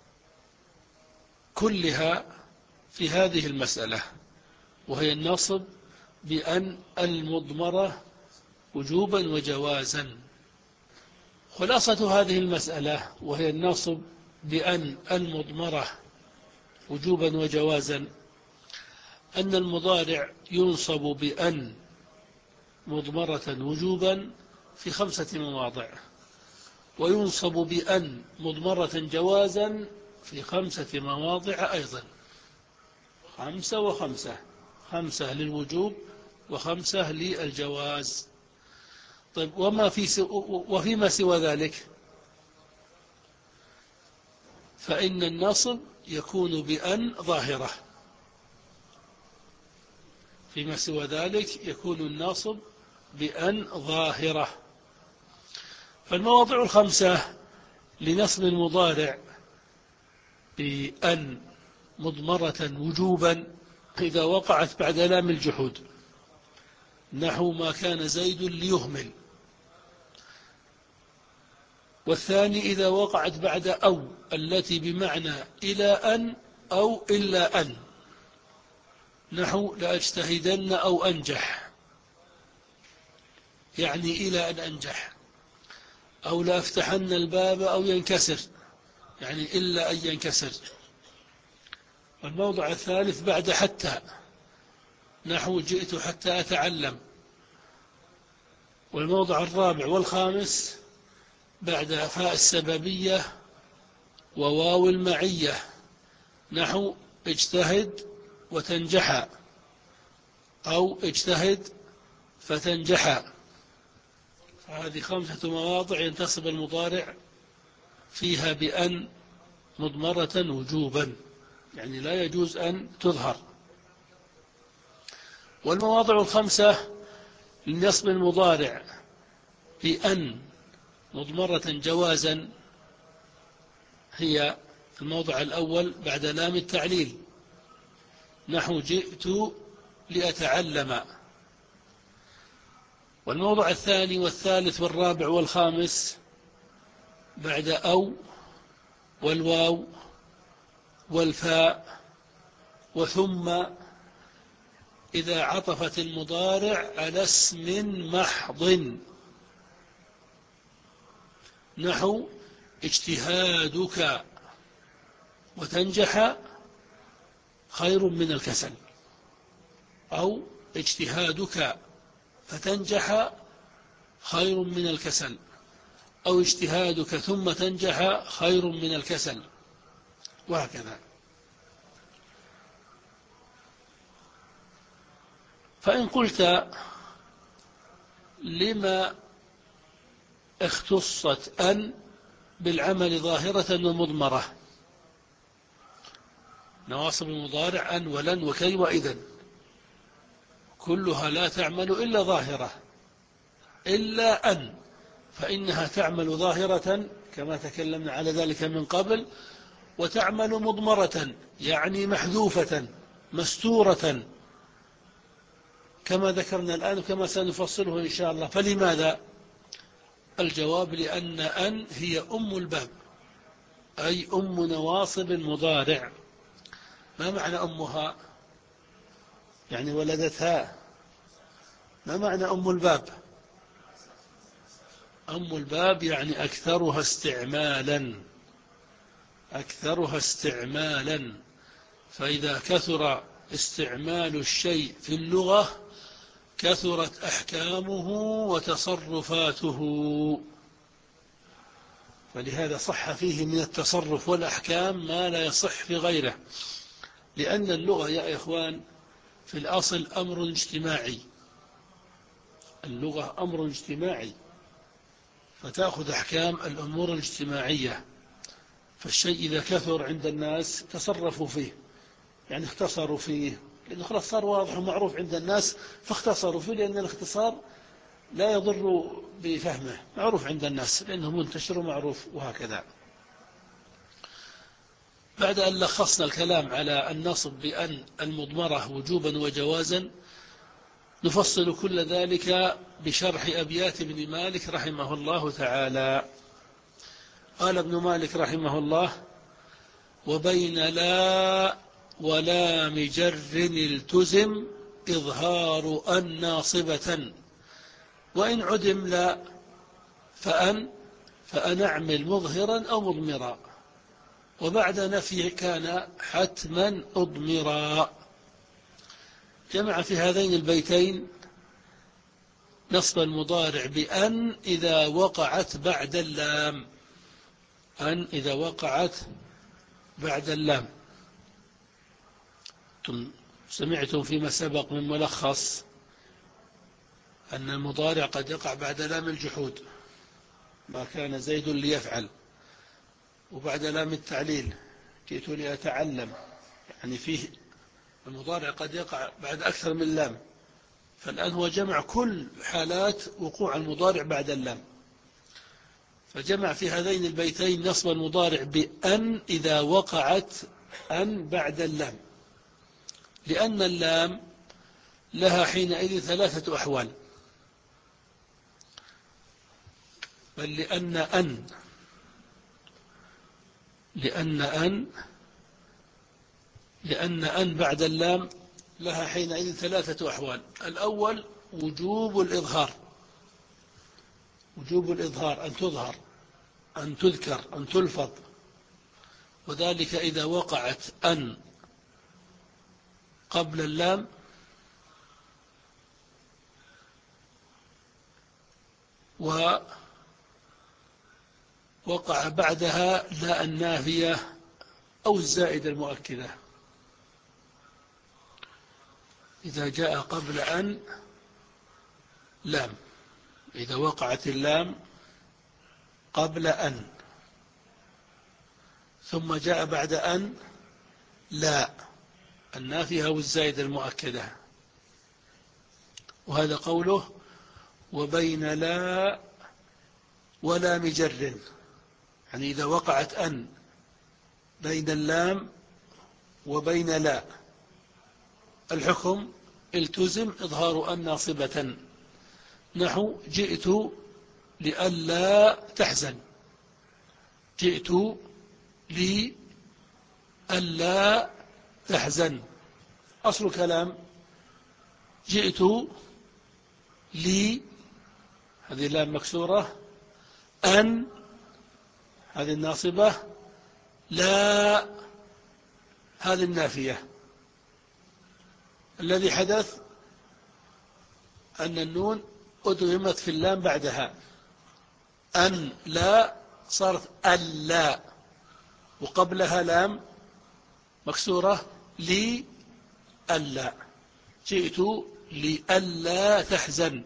كلها في هذه المسألة، وهي النصب بأن المضمرة وجوبا وجوازا. خلاصة هذه المسألة وهي النصب بأن المضمرة وجوبا وجوازا أن المضارع ينصب بأن مضمرة وجوبا في خمسة مواضع، وينصب بأن مضمرة جوازا في خمسة مواضع أيضا، خمسة وخمسة، خمسة للوجوب وخمسة للجواز. طيب وما في سو وفيما سوى ذلك فإن النصب يكون بأن ظاهرة، فيما سوى ذلك يكون الناصب بأن ظاهرة. فالمواضع الخمسة لنصب المضارع بأن مضمرة وجوبا إذا وقعت بعد لام الجحود، نحو ما كان زيد ليهمل. والثاني إذا وقعت بعد أو التي بمعنى إلى أن أو إلا أن، نحو لأجتهدن أو أنجح، يعني إلى أن أنجح. أو لأفتحن الباب أو ينكسر، يعني إلا أن ينكسر. والموضع الثالث بعد حتى، نحو جئت حتى أتعلم. والموضع الرابع والخامس بعد فاء السببية وواو المعية، نحو اجتهد وتنجح أو اجتهد فتنجح. هذه خمسة مواضع ينتصب المضارع فيها بأن مضمرة وجوبا، يعني لا يجوز أن تظهر. والمواضع الخمسة لنصب المضارع بأن مضمرة جوازا هي الموضع الأول بعد لام التعليل، نحو جئت لأتعلم. والموضع الثاني والثالث والرابع والخامس بعد أو والواو والفاء وثم إذا عطفت المضارع على اسم محض، نحو اجتهادك وتنجح خير من الكسل، أو اجتهادك فتنجح خير من الكسل، أو اجتهادك ثم تنجح خير من الكسل، وهكذا. فإن قلت لما اختصت أن بالعمل ظاهرة ومضمرة، نواصب المضارع أن ولن وكي وإذن كلها لا تعمل إلا ظاهرة، إلا أن فإنها تعمل ظاهرة كما تكلمنا على ذلك من قبل، وتعمل مضمرة يعني محذوفة مستورة كما ذكرنا الآن وكما سنفصله إن شاء الله. فلماذا؟ الجواب لأن أن هي أم الباب، أي أم نواصب المضارع. ما معنى أمها؟ يعني ولدتها. ما معنى أم الباب؟ أم الباب يعني أكثرها استعمالا، أكثرها استعمالا. فإذا كثر استعمال الشيء في اللغة كثرت أحكامه وتصرفاته، فلهذا صح فيه من التصرف والأحكام ما لا يصح في غيره، لأن اللغة يا إخوان في الأصل أمر اجتماعي، اللغة أمر اجتماعي، فتأخذ أحكام الأمور الاجتماعية. فالشيء إذا كثر عند الناس تصرفوا فيه، يعني اختصروا فيه، لأنه خلاص صار واضح ومعروف عند الناس فاختصروا فيه، لأن الاختصار لا يضر بفهمه، معروف عند الناس لأنه منتشر ومعروف، وهكذا. بعد أن لخصنا الكلام على النصب بأن المضمرة وجوبا وجوازا، نفصل كل ذلك بشرح أبيات ابن مالك رحمه الله تعالى. قال ابن مالك رحمه الله: وبين لا ولام جر التزم إظهار أن ناصبة، وإن عدم لا فأن فأن أعمل مظهرا أو مضمرا، وبعد نفي كان حتما أضمرا. جمع في هذين البيتين نصب المضارع بأن إذا وقعت بعد اللام، أن إذا وقعت بعد اللام. سمعتم فيما سبق من ملخص أن المضارع قد يقع بعد لام الجحود، ما كان زيد ليفعل، وبعد لام التعليل جئت لأتعلم، يعني فيه المضارع قد يقع بعد أكثر من لام، فالآن هو جمع كل حالات وقوع المضارع بعد اللام، فجمع في هذين البيتين نصب المضارع بأن إذا وقعت أن بعد اللام، لأن اللام لها حينئذ ثلاثة أحوال، بل لأن أن لأن أن لأن أن بعد اللام لها حينئذ ثلاثة أحوال. الأول وجوب الإظهار، وجوب الإظهار أن تظهر، أن تذكر، أن تلفظ، وذلك إذا وقعت أن قبل اللام ووقع بعدها لا النافية أو الزائدة المؤكدة. إذا جاء قبل أن لام، إذا وقعت اللام قبل أن ثم جاء بعد أن لا النافية أو الزائدة المؤكدة، وهذا قوله وبين لا ولام جر، يعني إذا وقعت أن بين اللام وبين لا الحكم التزم إظهار أن ناصبة، نحو جئت لئلا تحزن، جئت لئلا تحزن، أصل كلام جئت لي هذه اللام مكسورة، أن هذه الناصبة، لا هذه النافية. الذي حدث أن النون أدغمت في اللام بعدها، أن لا صارت ألا، وقبلها لام مكسورة لي ألا، جئت لألا تحزن.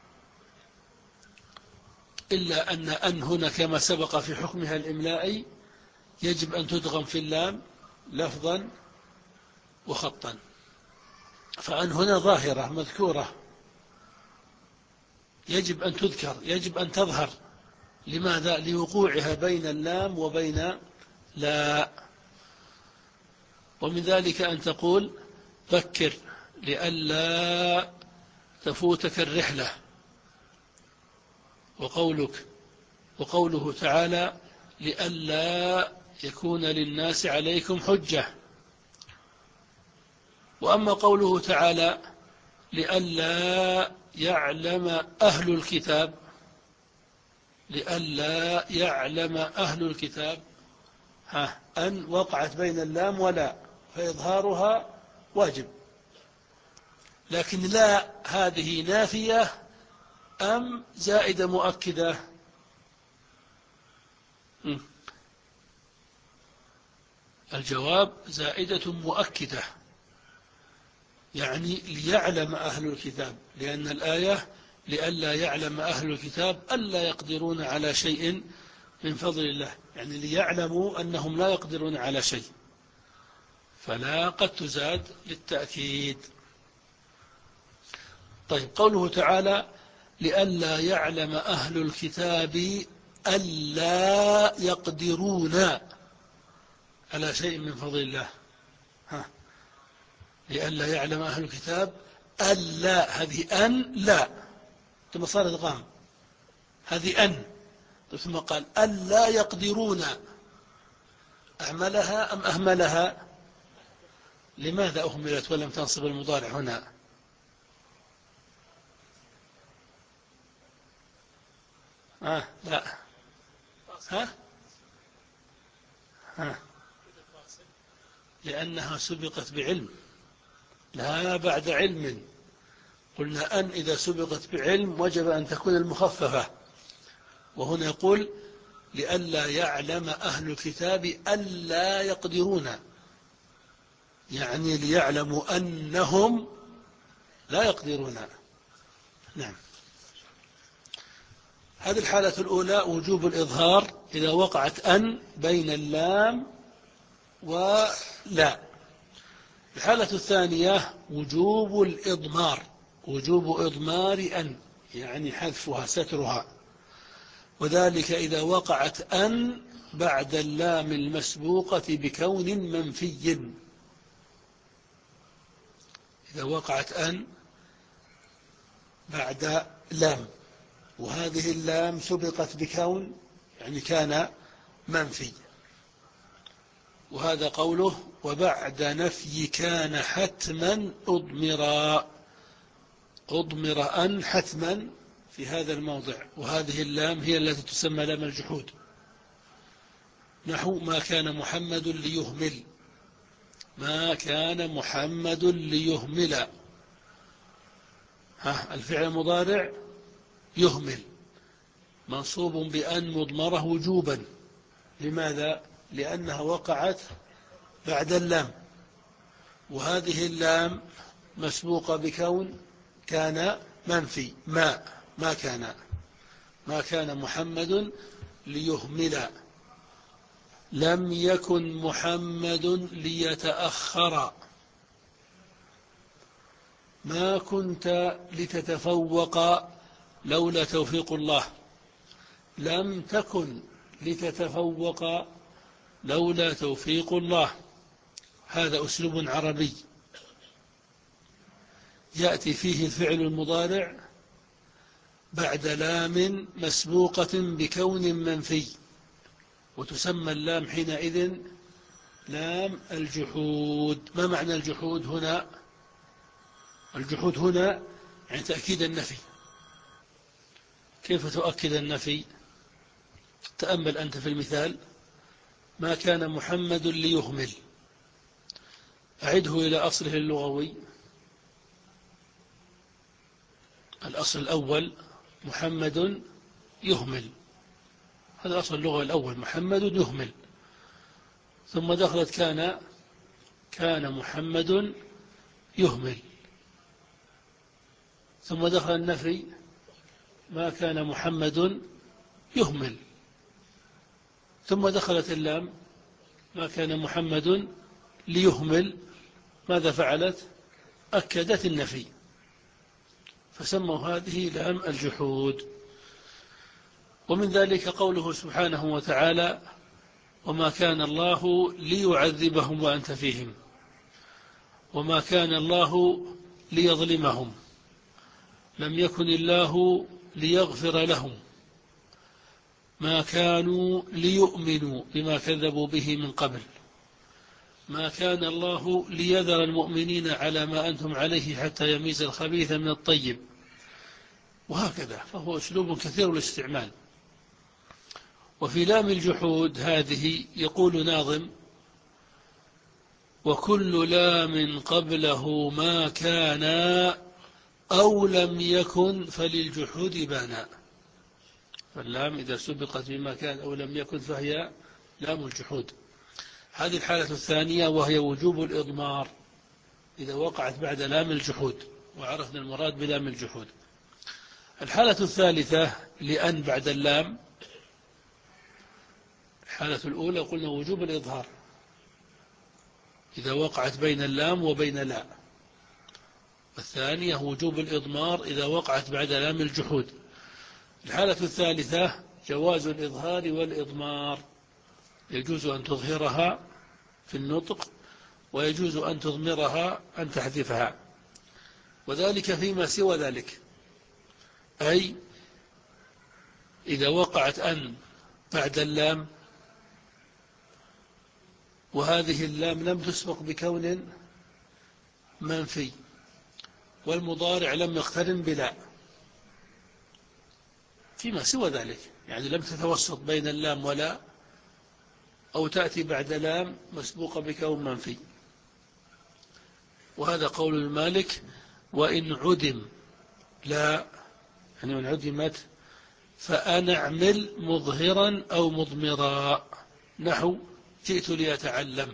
إلا أن أن هنا كما سبق في حكمها الإملائي يجب أن تدغم في اللام لفظا وخطا، فأن هنا ظاهرة مذكورة يجب أن تذكر، يجب أن تظهر. لماذا؟ لوقوعها بين اللام وبين لا. ومن ذلك أن تقول فكر لئلا تفوتك الرحلة، وقولك وقوله تعالى لئلا يكون للناس عليكم حجة. وأما قوله تعالى لئلا يعلم أهل الكتاب، لئلا يعلم أهل الكتاب، ها أن وقعت بين اللام ولا، فإظهارها واجب، لكن لا هذه نافية أم زائدة مؤكدة؟ الجواب زائدة مؤكدة، يعني ليعلم أهل الكتاب، لأن الآية لئلا يعلم أهل الكتاب ألا يقدرون على شيء من فضل الله، يعني ليعلموا أنهم لا يقدرون على شيء، فلا قد تزاد للتأكيد. طيب، قوله تعالى لئلا يعلم أهل الكتاب ألا يقدرون على شيء من فضل الله. ها، لئلا يعلم أهل الكتاب ألا، هذه أن لا ثم صارت غام، هذه أن ثم قال ألا يقدرون، أعملها أم أهملها؟ لماذا أهملت ولم تنصب المضارع هنا؟ آه لا ها ها لأنها سبقت بعلم، لا بعد علم. قلنا أن إذا سبقت بعلم وجب أن تكون المخففة، وهنا يقول لئلا يعلم أهل الكتاب ألا يقدرون، يعني ليعلموا أنهم لا يقدرون. نعم. هذه الحالة الأولى وجوب الإظهار إذا وقعت أن بين اللام ولا. الحالة الثانية وجوب الإضمار، وجوب إضمار أن، يعني حذفها سترها، وذلك إذا وقعت أن بعد اللام المسبوقة بكون منفي. إذا وقعت أن بعد لام وهذه اللام سبقت بكون، يعني كان منفي، وهذا قوله وبعد نفي كان حتما أضمرا، أضمر أن حتما في هذا الموضع، وهذه اللام هي التي تسمى لام الجحود، نحو ما كان محمد ليهمل، ما كان محمد ليهمل، ها الفعل المضارع يهمل منصوب بأن مضمره وجوبا. لماذا؟ لأنها وقعت بعد اللام، وهذه اللام مسبوقة بكون كان منفي، ما ما كان ما كان محمد ليهمل، لم يكن محمد ليتأخر، ما كنت لتتفوق لولا توفيق الله، لم تكن لتتفوق لولا توفيق الله. هذا أسلوب عربي يأتي فيه الفعل المضارع بعد لام مسبوقة بكون منفي، وتسمى اللام حينئذ لام الجحود. ما معنى الجحود هنا؟ الجحود هنا يعني تأكيد النفي. كيف تؤكد النفي؟ تأمل أنت في المثال، ما كان محمد ليهمل، أعده إلى أصله اللغوي. الأصل الأول محمد يهمل، هذا أصل اللغة الأول، محمد يهمل، ثم دخلت كان، كان محمد يهمل، ثم دخل النفي ما كان محمد يهمل، ثم دخلت اللام ما كان محمد ليهمل. ماذا فعلت؟ أكدت النفي، فسموا هذه لام الجحود. ومن ذلك قوله سبحانه وتعالى وما كان الله ليعذبهم وأنت فيهم، وما كان الله ليظلمهم، لم يكن الله ليغفر لهم، ما كانوا ليؤمنوا بما كذبوا به من قبل، ما كان الله ليذر المؤمنين على ما أنتم عليه حتى يميز الخبيث من الطيب، وهكذا. فهو أسلوب كثير الاستعمال. وفي لام الجحود هذه يقول ناظم وكل لام قبله ما كان أو لم يكن فللجحود بانا. فاللام إذا سبقت بما كان أو لم يكن فهي لام الجحود. هذه الحالة الثانية وهي وجوب الإضمار إذا وقعت بعد لام الجحود، وعرفنا المراد بلام الجحود. الحالة الثالثة لأن بعد اللام. الحالة الأولى قلنا وجوب الإظهار إذا وقعت بين اللام وبين لا. الثانية وجوب الإضمار إذا وقعت بعد لام الجحود. الحالة الثالثة جواز الإظهار والإضمار، يجوز أن تظهرها في النطق ويجوز أن تضمرها أن تحذفها، وذلك فيما سوى ذلك، أي إذا وقعت أن بعد اللام وهذه اللام لم تسبق بكون منفي والمضارع لم يقترن بلا، فيما سوى ذلك يعني لم تتوسط بين اللام ولا، أو تأتي بعد لام مسبوقة بكون منفي. وهذا قول المالك: وإن عدم لا، يعني وإن عدمت فأنا أعمل مظهرا أو مضمرا، نحو جئت لأتعلم.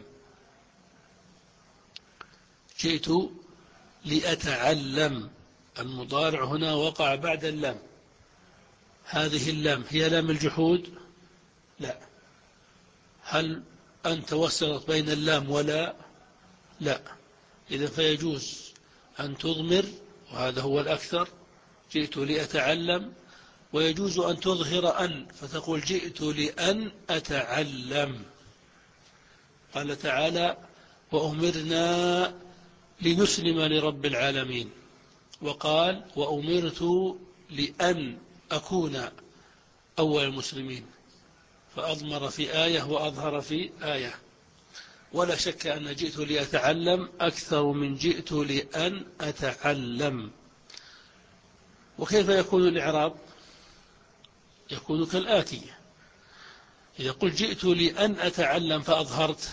جئت لأتعلم، المضارع هنا وقع بعد اللام. هذه اللام هي لام الجحود؟ لا. هل أن توسطت بين اللام ولا؟ لا. إذن فيجوز أن تضمر، وهذا هو الأكثر، جئت لأتعلم، ويجوز أن تظهر أن فتقول جئت لأن أتعلم. قال تعالى: وأمرنا لنسلم لرب العالمين، وقال: وأمرت لأن أكون أول المسلمين، فأضمر في آية وأظهر في آية. ولا شك أن جئت لأتعلم أكثر من جئت لأن أتعلم. وكيف يكون الإعراب؟ يكون كالآتي: إذا قلت جئت لأن أتعلم فأظهرت،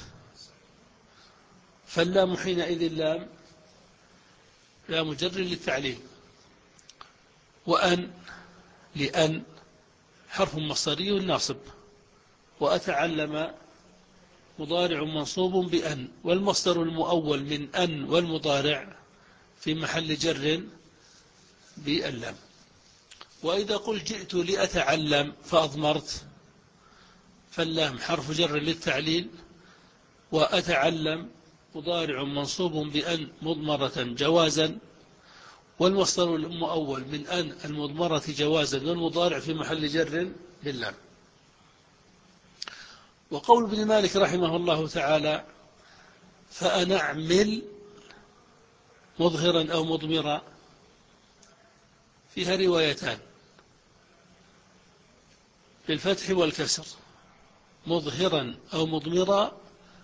فاللام حينئذ لام لا مجرد للتعليل، وأن لأن حرف مصدري ناصب، وأتعلم مضارع منصوب بأن، والمصدر المؤول من أن والمضارع في محل جر باللام. وإذا قلت جئت لأتعلم فأضمرت، فاللام حرف جر للتعليل، وأتعلم مضارع منصوب بأن مضمرة جوازا، والمصدر المؤول من أن المضمرة جوازا، والمضارع في محل جر باللام. وقول ابن مالك رحمه الله تعالى: فأنا أعمل مظهرا أو مضمرا، فيها روايتان بالفتح والكسر: مظهرا أو مضمرا،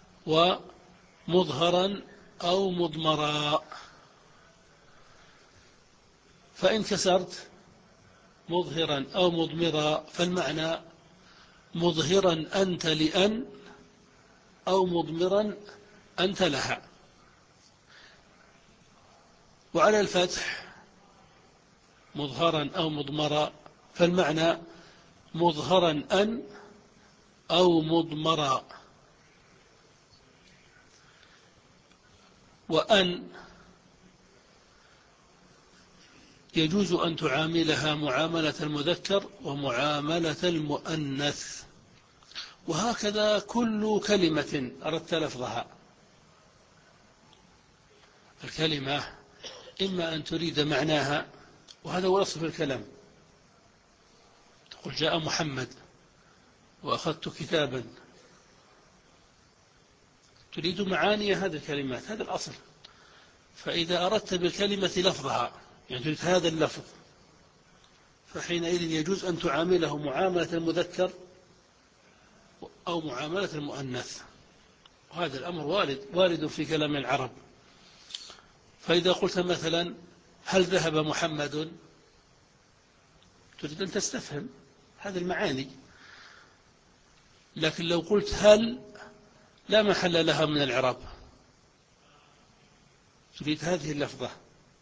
ومظهرا أو مضمرا. فإن كسرت مظهرا أو مضمرا فالمعنى مظهرا أنت لأن، أو مضمرا أنت لها. وعلى الفتح مظهرا أو مضمرا فالمعنى مظهرا أن أو مضمرا. وأن يجوز أن تعاملها معاملة المذكر ومعاملة المؤنث، وهكذا كل كلمة أردت لفظها. الكلمة إما أن تريد معناها، وهذا هو الأصل في الكلام، تقول جاء محمد وأخذت كتابا، تريد معاني هذه الكلمات، هذا الأصل. فإذا أردت بالكلمة لفظها، يعني تريد هذا اللفظ، فحينئذ يجوز أن تعامله معاملة المذكر أو معاملة المؤنث، وهذا الأمر وارد وارد في كلام العرب. فإذا قلت مثلا هل ذهب محمد، تريد أن تستفهم هذه المعاني. لكن لو قلت هل لا محل لها من الإعراب، تريد هذه اللفظة،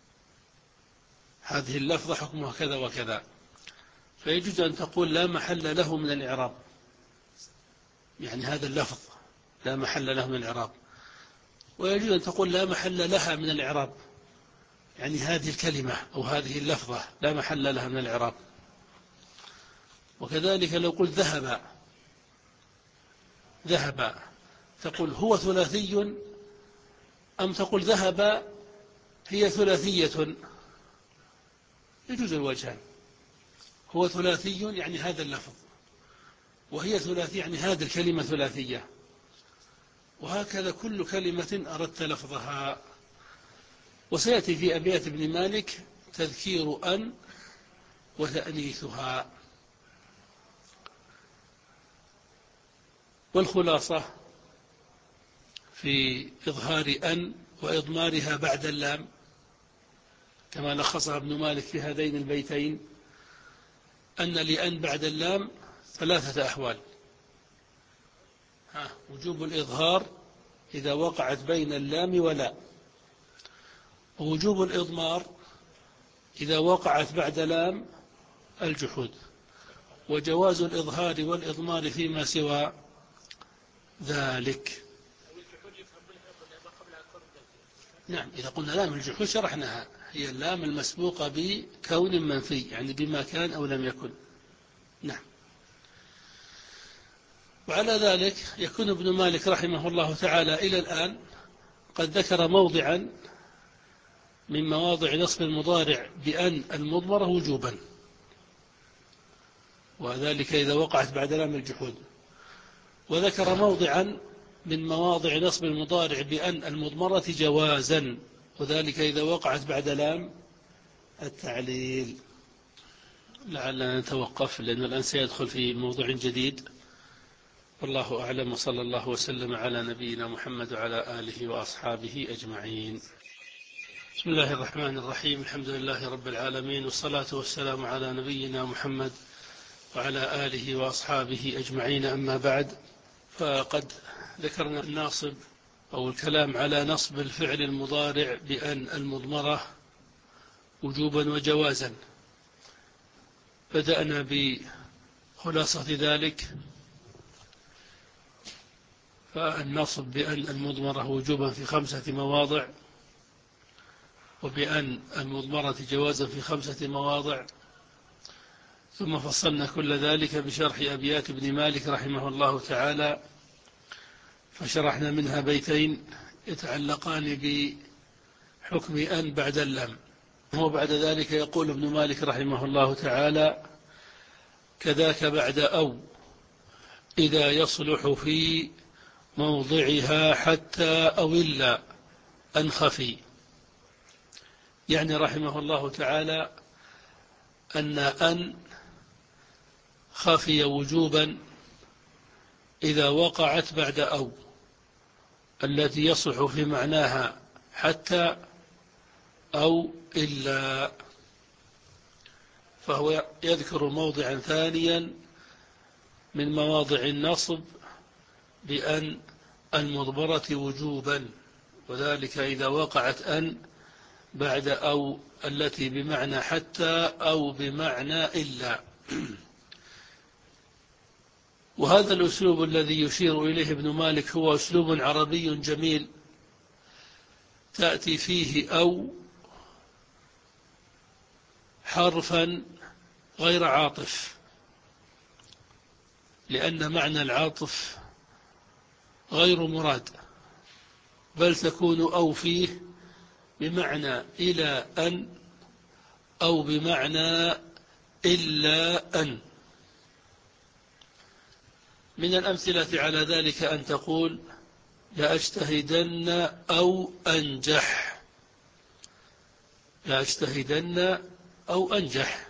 هذه اللفظة حكمها كذا وكذا، فيجوز أن تقول لا محل له من الإعراب، يعني هذا اللفظ لا محل له من الإعراب. ويجوز أن تقول لا محل لها من الإعراب، يعني هذه الكلمة أو هذه اللفظة لا محل لها من الإعراب. وكذلك لو قلت ذهب، ذهب تقول هو ثلاثي أم تقول ذهب هي ثلاثية، يجوز الوجهان. هو ثلاثي يعني هذا اللفظ، وهي ثلاثي يعني هذه الكلمة ثلاثية، وهكذا كل كلمة أردت لفظها. وسيأتي في أبيات ابن مالك تذكير أن وتأنيثها. والخلاصة في إظهار أن وإضمارها بعد اللام كما لخصها ابن مالك في هذين البيتين، أن لأن بعد اللام ثلاثة أحوال: ها وجوب الإظهار إذا وقعت بين اللام ولا، ووجوب الإضمار إذا وقعت بعد لام الجحود، وجواز الإظهار والإضمار فيما سوى ذلك. نعم، إذا قلنا لام الجحود شرحناها، هي اللام المسبوقة بكون منفي، يعني بما كان أو لم يكن. نعم. وعلى ذلك يكون ابن مالك رحمه الله تعالى إلى الآن قد ذكر موضعا من مواضع نصب المضارع بأن المضمرة وجوبا، وذلك إذا وقعت بعد لام الجحود، وذكر موضعا من مواضع نصب المضارع بأن المضمرة جوازا، وذلك إذا وقعت بعد لام التعليل. لعلنا نتوقف لأن الآن سيدخل في موضوع جديد، والله أعلم، وصلى الله وسلم على نبينا محمد وعلى آله وأصحابه أجمعين. بسم الله الرحمن الرحيم، الحمد لله رب العالمين، والصلاة والسلام على نبينا محمد وعلى آله وأصحابه أجمعين. أما بعد، فقد ذكرنا الناصب أو الكلام على نصب الفعل المضارع بأن المضمرة وجوبا وجوازا. بدأنا بخلاصة ذلك، فالنصب بأن المضمرة وجوبا في خمسة مواضع، وبأن المضمرة جوازا في خمسة مواضع، ثم فصلنا كل ذلك بشرح أبيات ابن مالك رحمه الله تعالى، فشرحنا منها بيتين يتعلقان بحكم أن بعد اللام. وبعد ذلك يقول ابن مالك رحمه الله تعالى: كذاك بعد أو إذا يصلح في موضعها حتى أو إلا أن خفي. يعني رحمه الله تعالى أن أن خفي وجوبا إذا وقعت بعد أو التي يصلح في معناها حتى أو إلا. فهو يذكر موضعا ثانيا من مواضع النصب بأن المضمرة وجوبا، وذلك إذا وقعت أن بعد أو التي بمعنى حتى أو بمعنى إلا. وهذا الأسلوب الذي يشير إليه ابن مالك هو أسلوب عربي جميل، تأتي فيه أو حرفا غير عاطف، لأن معنى العاطف غير مراد، بل تكون أو فيه بمعنى إلى أن أو بمعنى إلا أن. من الأمثلة على ذلك أن تقول: لأجتهدن أو أنجح، لأجتهدن أو أنجح.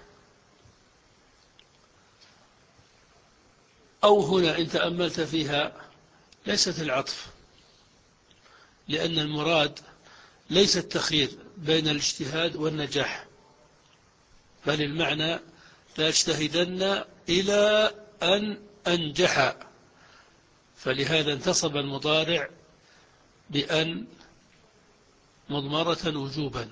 أو هنا إن تأملت فيها ليست العطف، لأن المراد ليس التخيير بين الاجتهاد والنجاح، بل المعنى لأجتهدن إلى أن أنجح. فلهذا انتصب المضارع بأن مضمرة وجوبا.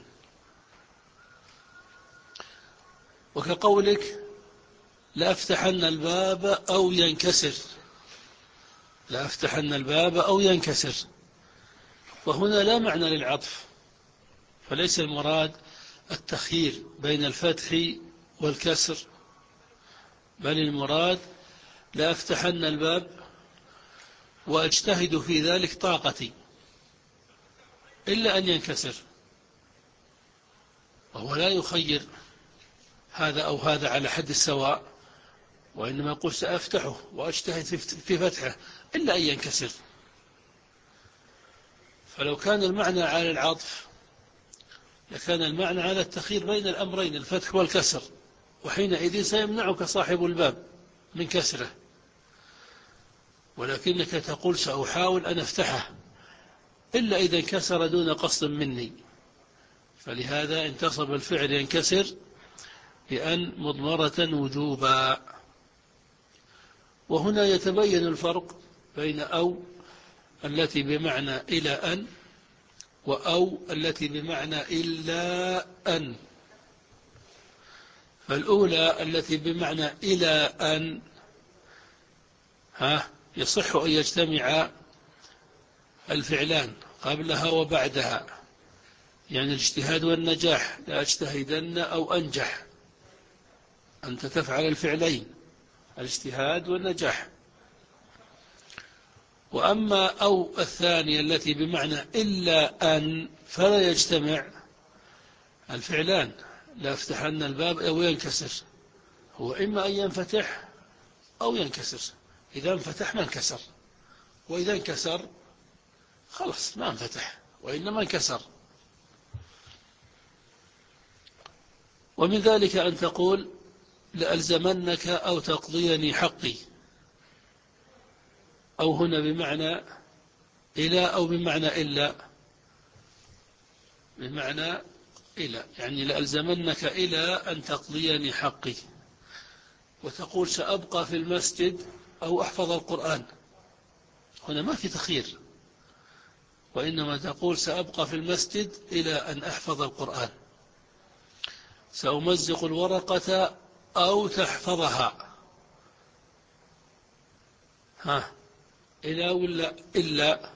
وكقولك لأفتحن الباب أو ينكسر، لأفتحن الباب أو ينكسر، وهنا لا معنى للعطف، فليس المراد التخيير بين الفتح والكسر، بل المراد لأفتحن الباب وأجتهد في ذلك طاقتي إلا أن ينكسر، وهو لا يخير هذا أو هذا على حد السواء، وإنما يقول سأفتحه وأجتهد في فتحه إلا أن ينكسر. فلو كان المعنى على العطف لكان المعنى على التخيير بين الأمرين الفتح والكسر، وحينئذ سيمنعك صاحب الباب من كسره، ولكنك تقول سأحاول أن أفتحه إلا إذا انكسر دون قصد مني، فلهذا انتصب الفعل ينكسر بأن مضمرة وجوبا. وهنا يتبين الفرق بين أو التي بمعنى إلى أن وأو التي بمعنى إلا أن. فالأولى التي بمعنى إلى أن ها يصح أن يجتمع الفعلان قبلها وبعدها، يعني الاجتهاد والنجاح، لا أجتهدن أو أنجح، أنت تفعل الفعلين الاجتهاد والنجاح. وأما أو الثانية التي بمعنى إلا أن فلا يجتمع الفعلان، لا افتحن الباب أو ينكسر، هو إما أن ينفتح أو ينكسر، إذا انفتح ما انكسر، وإذا انكسر خلاص ما انفتح وإنما انكسر. ومن ذلك أن تقول لألزمنك أو تقضيني حقي، أو هنا بمعنى إلى أو بمعنى إلا، بمعنى إلى يعني لألزمنك إلى أن تقضيني حقي. وتقول سأبقى في المسجد أو أحفظ القرآن، هنا ما في تخيير، وإنما تقول سأبقى في المسجد إلى أن أحفظ القرآن. سأمزق الورقة أو تحفظها، ها إلى ولا إلا؟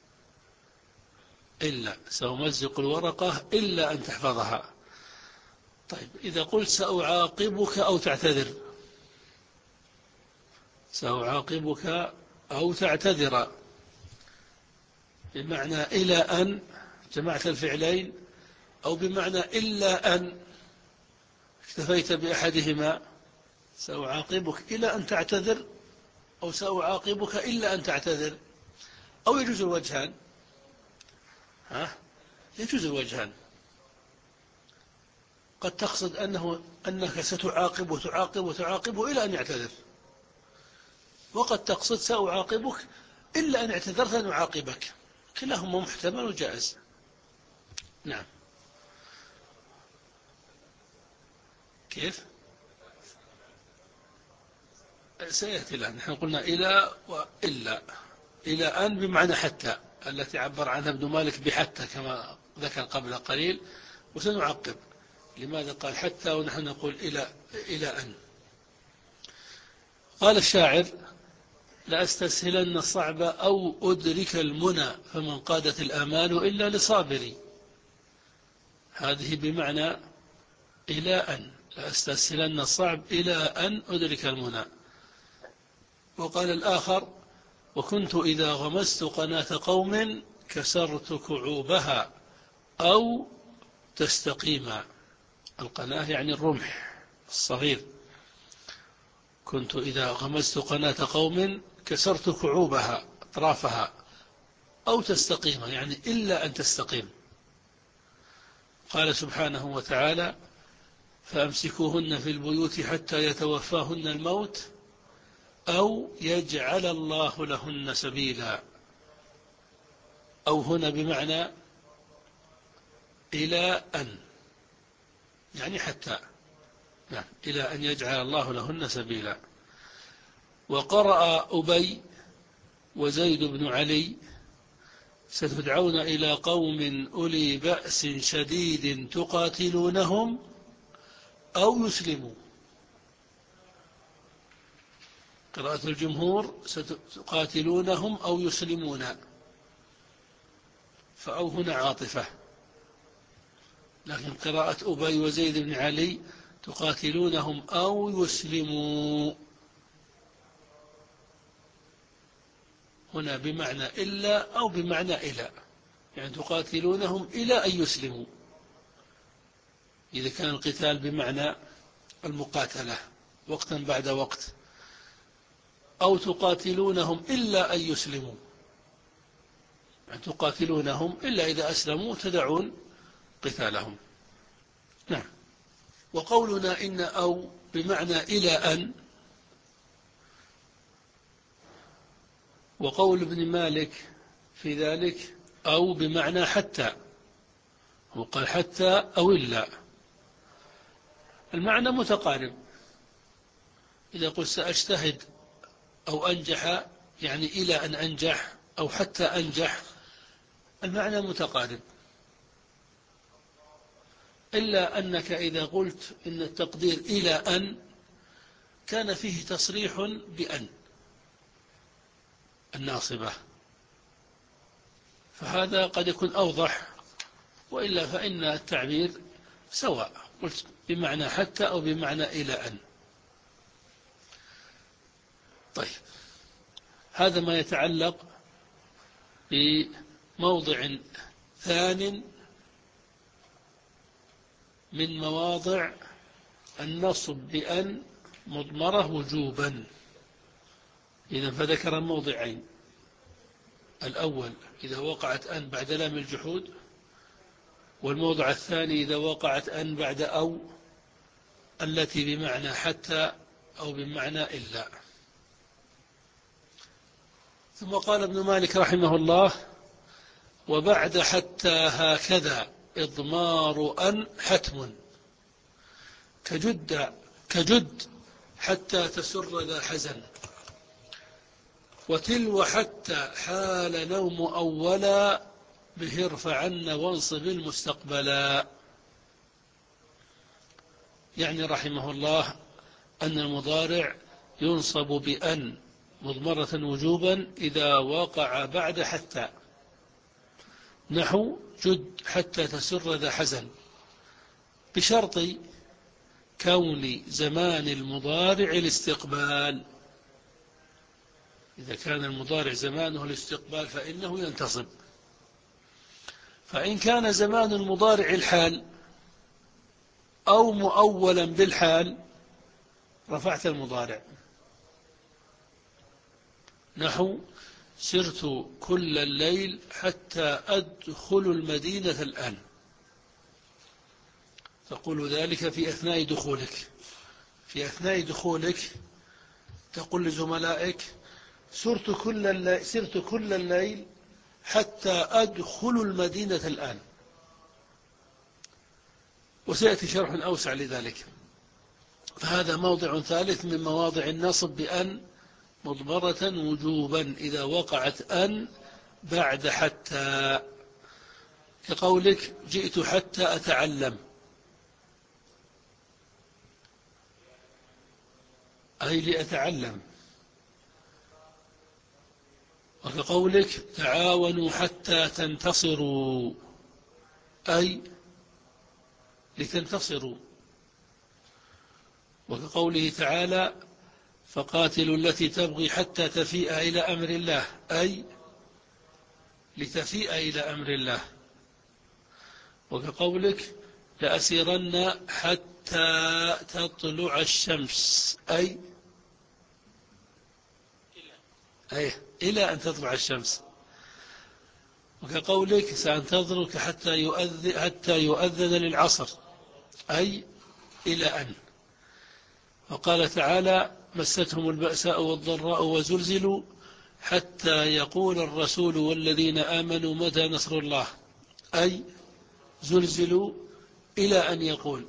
إلا سأمزق الورقة إلا أن تحفظها. طيب إذا قلت سأعاقبك أو تعتذر، سأعاقبك أو تعتذر بمعنى إلى أن جمعت الفعلين، أو بمعنى إلا أن اكتفيت بأحدهما، سأعاقبك إلى أن تعتذر أو سأعاقبك إلا أن تعتذر، أو يجوز الوجهان، ها يجوز الوجهان. قد تقصد أنه أنك ستعاقب وتعاقب وتعاقب إلى أن يعتذر، وقد تقصد سأعاقبك إلا أن اعتذرت أن أعاقبك، كلاهما محتمل وجائز. نعم. كيف؟ سيأتي الآن. نحن قلنا إلى وإلا، إلى أن بمعنى حتى التي عبر عنها ابن مالك بحتى كما ذكر قبل قليل، وسنعقب لماذا قال حتى ونحن نقول إلى إلى أن. قال الشاعر لأستسهلن الصعب أو أدرك المنى فمن قادت الآمال إلا لصابري، هذه بمعنى إلى أن، لأستسهلن الصعب إلى أن أدرك المنى. وقال الآخر وكنت إذا غمست قناة قوم كسرت كعوبها أو تستقيم. القناة يعني الرمح الصغير. كنت إذا غمست قناة قوم كسرت كعوبها أطرافها أو تستقيم يعني إلا أن تستقيم. قال سبحانه وتعالى فأمسكوهن في البيوت حتى يتوفاهن الموت أو يجعل الله لهن سبيلا. أو هنا بمعنى إلى أن يعني حتى، نعم إلى أن يجعل الله لهن سبيلا. وقرأ أبي وزيد بن علي ستدعون إلى قوم أولي بأس شديد تقاتلونهم أو يسلموا. قراءة الجمهور ستقاتلونهم أو يسلمون، فأو هنا عاطفة، لكن قراءة أبي وزيد بن علي تقاتلونهم أو يسلموا هنا بمعنى إلا أو بمعنى إلى، يعني تقاتلونهم إلى أن يسلموا إذا كان القتال بمعنى المقاتلة وقتا بعد وقت، أو تقاتلونهم إلا أن يسلموا، يعني تقاتلونهم إلا إذا أسلموا تدعون قتالهم. نعم. وقولنا إن أو بمعنى إلى أن، وقول ابن مالك في ذلك أو بمعنى حتى، هو قال حتى أو إلا، المعنى متقارب. إذا قلت سأجتهد أو أنجح يعني إلى أن أنجح أو حتى أنجح، المعنى متقارب، إلا أنك إذا قلت إن التقدير إلى أن كان فيه تصريح بأن الناصبة، فهذا قد يكون أوضح، وإلا فإن التعبير سواء، قلت بمعنى حتى أو بمعنى إلى أن. طيب، هذا ما يتعلق بموضع ثان من مواضع النصب بأن مضمرة وجوبا. إذا فذكر موضعين: الأول إذا وقعت أن بعد لام الجحود، والموضع الثاني إذا وقعت أن بعد أو التي بمعنى حتى أو بمعنى إلا. ثم قال ابن مالك رحمه الله: وبعد حتى هكذا إضمار أن حتم، كجد كجد حتى تسر ذا حزن، وتلو حتى حال نوم أولا، به ارفعن وانصب المستقبلا. يعني رحمه الله أن المضارع ينصب بأن مضمرة وجوبا إذا وقع بعد حتى، نحو جد حتى تسر ذا حزن، بشرط كون زمان المضارع الاستقبال. إذا كان المضارع زمانه الاستقبال فإنه ينتصب، فإن كان زمان المضارع الحال أو مؤولا بالحال رفعت المضارع، نحو سرت كل الليل حتى أدخل المدينة الآن، تقول ذلك في أثناء دخولك. في أثناء دخولك تقول لزملائك: سرت كل الليل, سرت كل الليل حتى أدخل المدينة الآن. وسيأتي شرح أوسع لذلك. فهذا موضع ثالث من مواضع النصب بأن مضمرة وجوبا إذا وقعت أن بعد حتى، كقولك: جئت حتى أتعلم، أي لأتعلم. وكقولك: تعاونوا حتى تنتصروا، أي لتنتصروا. وكقوله تعالى: فقاتلوا التي تبغي حتى تفيء إلى أمر الله، أي لتفيء إلى أمر الله. وكقولك: لأسيرن حتى تطلع الشمس، أي أي إلى أن تطلع الشمس. وكقولك: سأنتظرك حتى يؤذن, حتى يؤذن للعصر، أي إلى أن. وقال تعالى: مستهم البأساء والضراء وزلزلوا حتى يقول الرسول والذين آمنوا متى نصر الله، أي زلزلوا إلى أن يقول.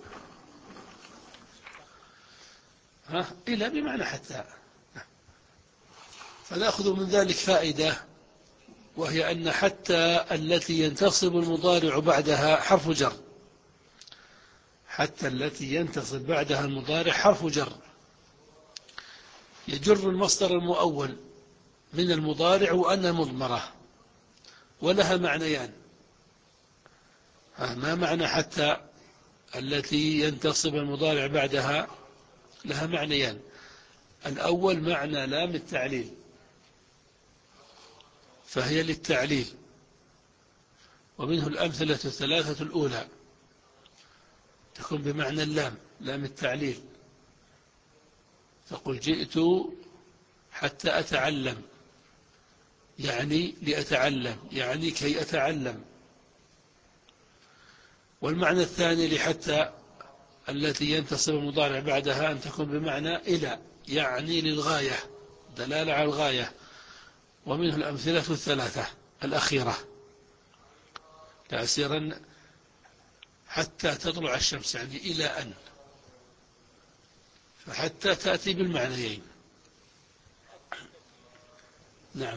ها إلى بمعنى حتى. فنأخذ من ذلك فائدة: وهي أن حتى التي ينتصب المضارع بعدها حرف جر، حتى التي ينتصب بعدها المضارع حرف جر يجر المصدر المؤول من المضارع وأنها مضمرة، ولها معنيان. ما معنى حتى التي ينتصب المضارع بعدها؟ لها معنيان. الأول معنى لام التعليل، فهي للتعليل، ومنه الأمثلة الثلاثة الأولى تكون بمعنى اللام، لام التعليل. تقول جئت حتى أتعلم، يعني لأتعلم، يعني كي أتعلم. والمعنى الثاني لحتى التي ينتصب المضارع بعدها أن تكون بمعنى إلى، يعني للغاية، دلالة على الغاية، ومنه الأمثلة الثلاثة الأخيرة. تأسيرا حتى تطلع الشمس، يعني إلى أن، فحتى تأتي بالمعنيين. نعم.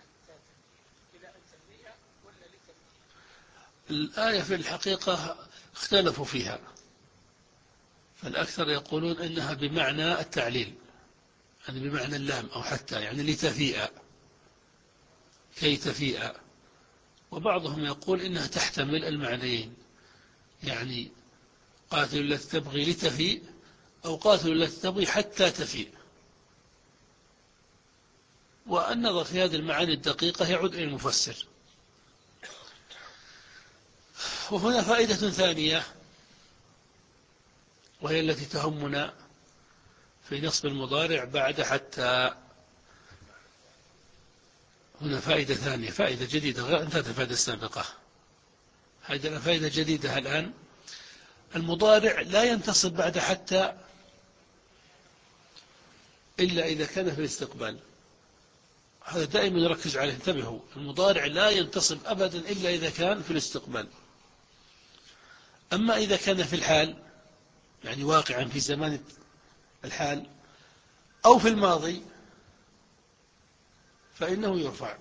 الآية في الحقيقة اختلفوا فيها، فالأكثر يقولون إنها بمعنى التعليل، يعني بمعنى اللام، أو حتى يعني لتفيء، كي تفيء. وبعضهم يقول إنها تحتمل المعنيين، يعني قاتل التي تبغي لتفيء، أو قاتل التي تبغي حتى تفيء. والنظر في هذه المعاني الدقيقة يعود إلى المفسر. وهنا فائدة ثانية، وهي التي تهمنا في نصب المضارع بعد حتى. هنا فائدة ثانية، فائدة جديدة غير انتهت الفائدة السابقة. هذه فائدة جديدة الآن. المضارع لا ينتصب بعد حتى إلا إذا كان في الاستقبال. هذا دائما يركز عليه، انتبهوا، المضارع لا ينتصب أبدا إلا إذا كان في الاستقبال. أما إذا كان في الحال، يعني واقعا في زمان الحال، أو في الماضي، فإنه يرفع.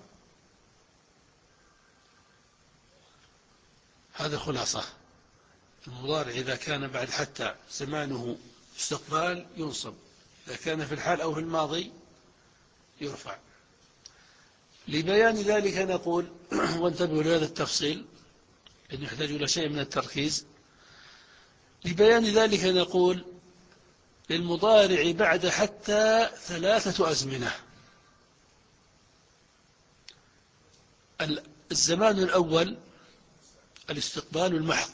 هذا خلاصة. المضارع إذا كان بعد حتى زمانه استقبال ينصب، إذا كان في الحال أو في الماضي يرفع. لبيان ذلك نقول وانتبهوا لهذا التفصيل إنه يحتاج إلى شيء من التركيز. لبيان ذلك نقول للمضارع بعد حتى ثلاثة أزمنة. الزمان الأول الاستقبال المحض،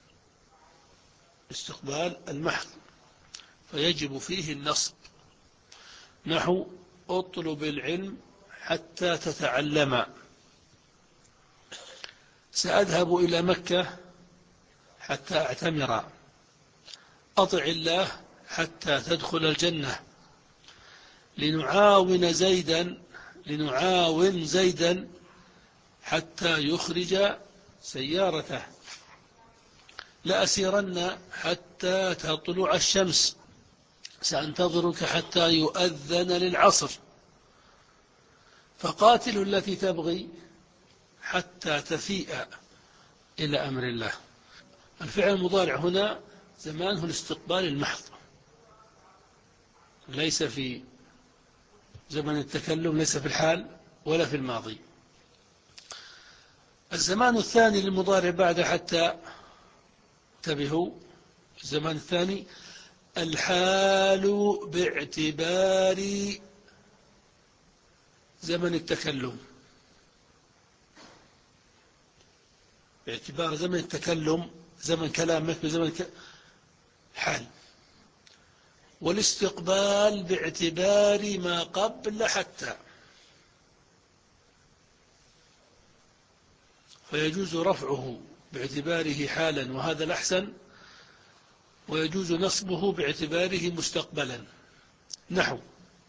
استقبال المحض، فيجب فيه النصب، نحو اطلب العلم حتى تتعلم، سأذهب إلى مكة حتى أعتمر، أطع الله حتى تدخل الجنة، لنعاون زيدا لنعاون زيدا حتى يخرج سيارته، لأسيرن حتى تطلع الشمس، سأنتظرك حتى يؤذن للعصر، فقاتل التي تبغي حتى تفيء إلى أمر الله. الفعل المضارع هنا زمانه الاستقبال المحض، ليس في زمن التكلم، ليس في الحال ولا في الماضي. الزمان الثاني للمضارع بعد حتى، انتبهوا، الزمان الثاني الحال باعتبار زمن التكلم، باعتبار زمن التكلم، زمن كلامك بزمن ك... حال. والاستقبال باعتبار ما قبل حتى، فيجوز رفعه باعتباره حالا وهذا الأحسن، ويجوز نصبه باعتباره مستقبلا، نحو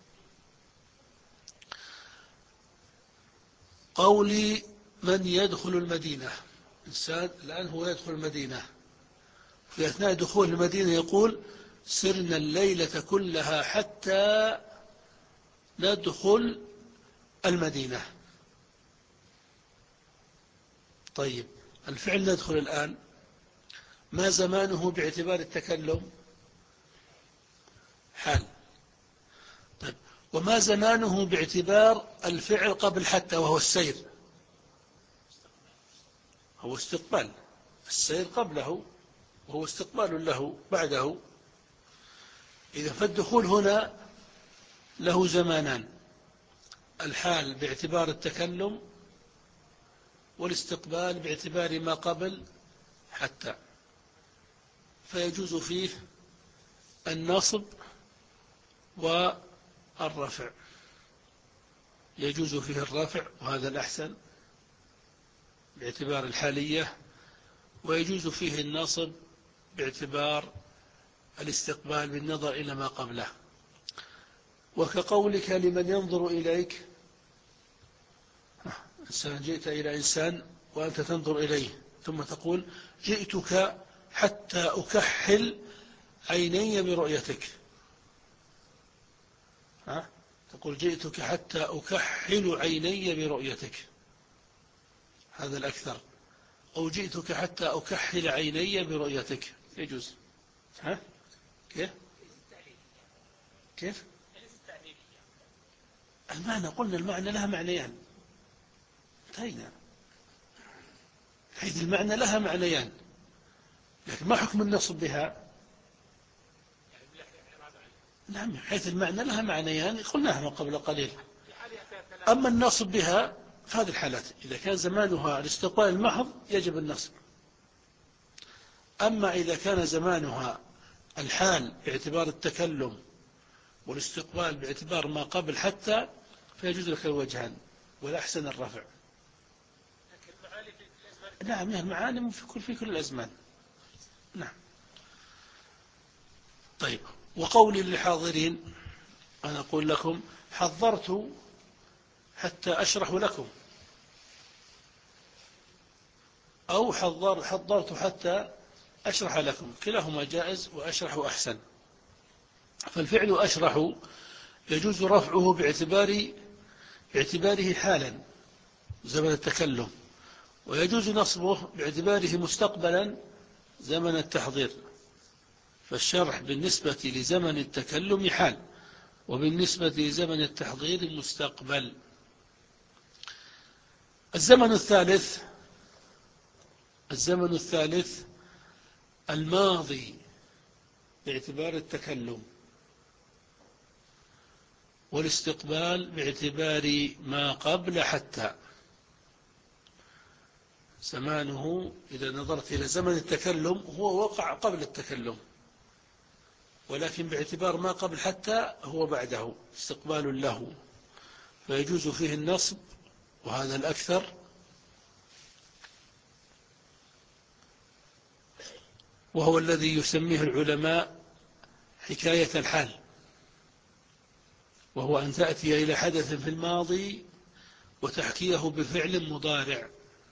قولي من يدخل المدينة. إنسان الآن هو يدخل المدينة، في أثناء دخول المدينة يقول سرنا الليلة كلها حتى ندخل المدينة. طيب الفعل ندخل الآن، ما زمانه باعتبار التكلم؟ حال. طيب وما زمانه باعتبار الفعل قبل حتى وهو السير؟ هو استقبال. السير قبله وهو استقبال له بعده. إذا فالدخول هنا له زمانان، الحال باعتبار التكلم، والاستقبال باعتبار ما قبل حتى، فيجوز فيه النصب والرفع. يجوز فيه الرفع وهذا الأحسن باعتبار الحالية، ويجوز فيه النصب باعتبار الاستقبال بالنظر إلى ما قبله. وكقولك لمن ينظر إليك، إنسان جئت إلى إنسان وأنت تنظر إليه، ثم تقول جئتك حتى أكحل عيني برؤيتك. ها؟ تقول جئتك حتى أكحل عيني برؤيتك، هذا الأكثر. أو جئتك حتى أكحل عيني برؤيتك، يجوز. ها؟ كيف؟ كيف؟ المعنى قلنا المعنى لها معنيان، انتهينا. حيث المعنى لها معنيان، لكن ما حكم النصب بها؟ نعم، حيث المعنى لها معنيان قلناها قبل قليل. أما النصب بها فهذه الحالات، إذا كان زمانها الاستقبال المحض يجب النصب. أما إذا كان زمانها الحال باعتبار التكلم والاستقبال باعتبار ما قبل حتى، فيجوز لك الوجهان، والأحسن الرفع. نعم، المعاني في كل في كل الأزمان. نعم. طيب وقولي للحاضرين، أنا أقول لكم حضرت حتى أشرح لكم، أو حضر حضرت حتى أشرح لكم، كلاهما جائز وأشرح أحسن. فالفعل أشرح يجوز رفعه باعتبار باعتباره حالا زمن التكلم، ويجوز نصبه باعتباره مستقبلا زمن التحضير. فالشرح بالنسبة لزمن التكلم حال، وبالنسبة لزمن التحضير مستقبل. الزمن الثالث الزمن الثالث الماضي باعتبار التكلم، والاستقبال باعتبار ما قبل حتى. زمانه إذا نظرت إلى زمن التكلم هو وقع قبل التكلم، ولكن باعتبار ما قبل حتى هو بعده استقبال له، فيجوز فيه النصب وهذا الأكثر. وهو الذي يسميه العلماء حكاية الحال، وهو أن تأتي إلى حدث في الماضي وتحكيه بفعل مضارع.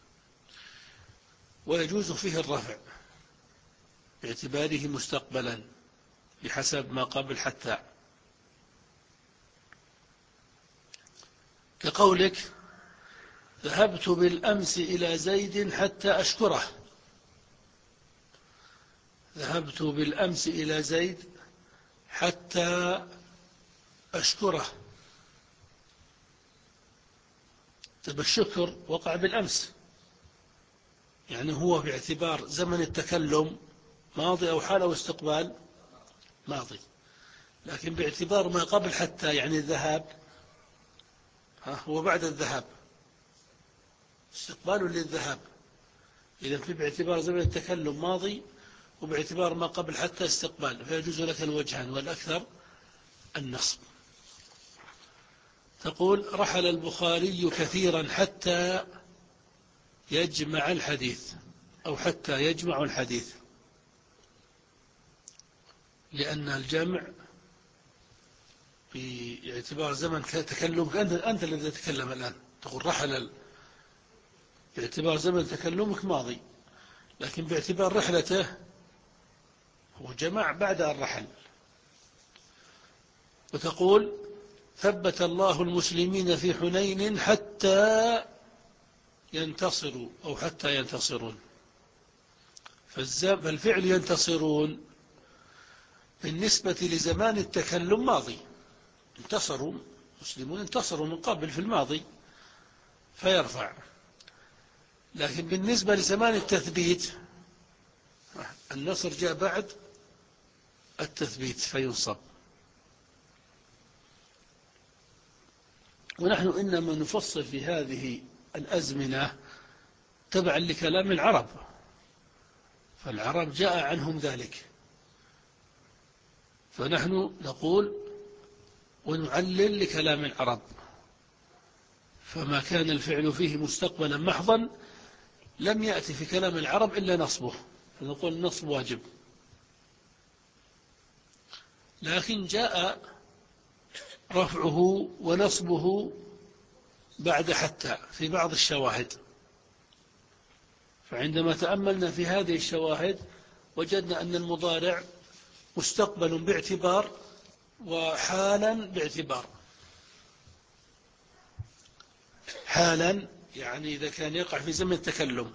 ويجوز فيه الرفع باعتباره مستقبلا بحسب ما قبل حتى، كقولك ذهبت بالأمس إلى زيد حتى أشكره. ذهبت بالأمس إلى زيد حتى أشكره. طيب الشكر وقع بالأمس، يعني هو باعتبار زمن التكلم ماضي أو حال أو استقبال ماضي، لكن باعتبار ما قبل حتى يعني الذهاب، ها هو بعد الذهاب استقبال للذهاب. إذا في باعتبار زمن التكلم ماضي، وباعتبار ما قبل حتى استقبال، فيجوز لك الوجهان والأكثر النصب. تقول رحل البخاري كثيرا حتى يجمع الحديث، أو حتى يجمع الحديث، لأن الجمع باعتبار زمن تكلمك أنت, أنت الذي تتكلم الآن، تقول رحل باعتبار زمن تكلمك ماضي، لكن باعتبار رحلته هو جمع بعد الرحل. وتقول ثبت الله المسلمين في حنين حتى ينتصروا أو حتى ينتصرون. فالفعل ينتصرون بالنسبة لزمان التكلم ماضي، انتصروا المسلمون انتصروا من قبل في الماضي فيرفع. لكن بالنسبة لزمان التثبيت النصر جاء بعد التثبيت فينصب. ونحن إنما نفصل في هذه الأزمنة تبعا لكلام العرب، فالعرب جاء عنهم ذلك، فنحن نقول ونعلل لكلام العرب. فما كان الفعل فيه مستقبلا محضا لم يأتي في كلام العرب إلا نصبه، فنقول النصب واجب. لكن جاء رفعه ونصبه بعد حتى في بعض الشواهد، فعندما تأملنا في هذه الشواهد وجدنا أن المضارع مستقبل باعتبار وحالا باعتبار. حالا يعني إذا كان يقع في زمن التكلم،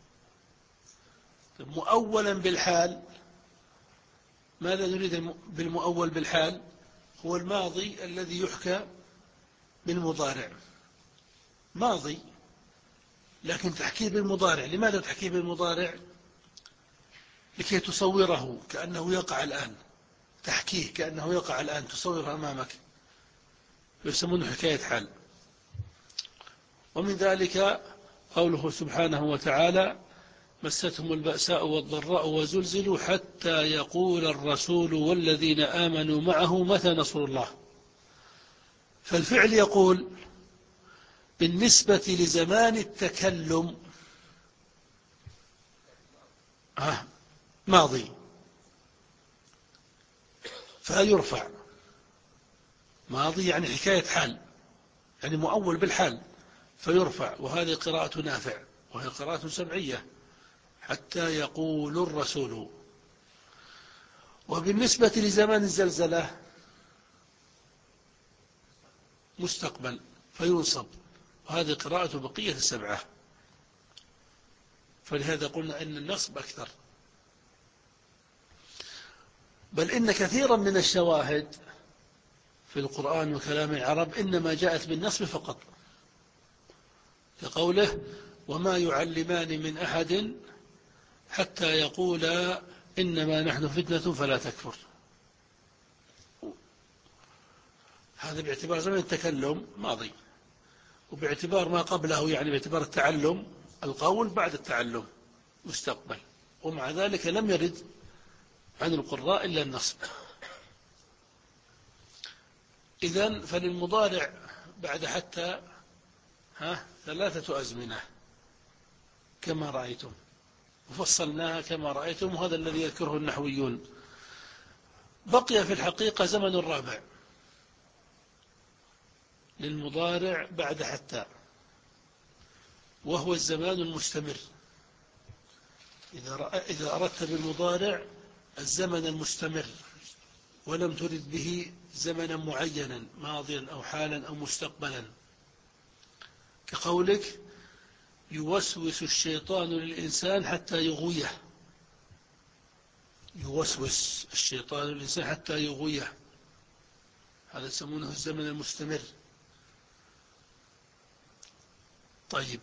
مؤولا بالحال. ماذا نريد بالمؤول بالحال؟ هو الماضي الذي يحكى بالمضارع، ماضي لكن تحكيه بالمضارع. لماذا تحكيه بالمضارع؟ لكي تصوره كأنه يقع الآن، تحكيه كأنه يقع الآن، تصوره أمامك، يسمونه حكاية حال. ومن ذلك قوله سبحانه وتعالى: مستهم البأساء والضراء وزلزلوا حتى يقول الرسول والذين آمنوا معه متى نصر الله. فالفعل يقول بالنسبة لزمان التكلم آه ماضي فيرفع. ماضي يعني حكاية حال، يعني مؤول بالحال فيرفع. وهذه قراءة نافع وهي قراءة سبعية، حتى يقول الرسول. وبالنسبة لزمان الزلزلة مستقبل فينصب، وهذه قراءة بقية السبعة. فلهذا قلنا أن النصب أكثر. بل إن كثيرا من الشواهد في القرآن وكلام العرب إنما جاءت بالنصب فقط، كقوله: وما يعلمان من أحد حتى يقولا إنما نحن فتنة فلا تكفر. هذا باعتبار زمن التكلم ماضي، وباعتبار ما قبله يعني باعتبار التعلم القول بعد التعلم مستقبل. ومع ذلك لم يرد عن القراء إلا النصب. إذن فللمضارع بعد حتى ها ثلاثة أزمنة كما رأيتم، وفصلناها كما رأيتم، وهذا الذي يذكره النحويون. بقي في الحقيقة زمن الرابع للمضارع بعد حتى، وهو الزمان المستمر. إذا أردت بالمضارع الزمن المستمر ولم ترد به زمنا معينا ماضيا أو حالا أو مستقبلا، كقولك: يوسوس الشيطان للإنسان حتى يغويه. يوسوس الشيطان للإنسان حتى يغويه، هذا يسمونه الزمن المستمر. طيب،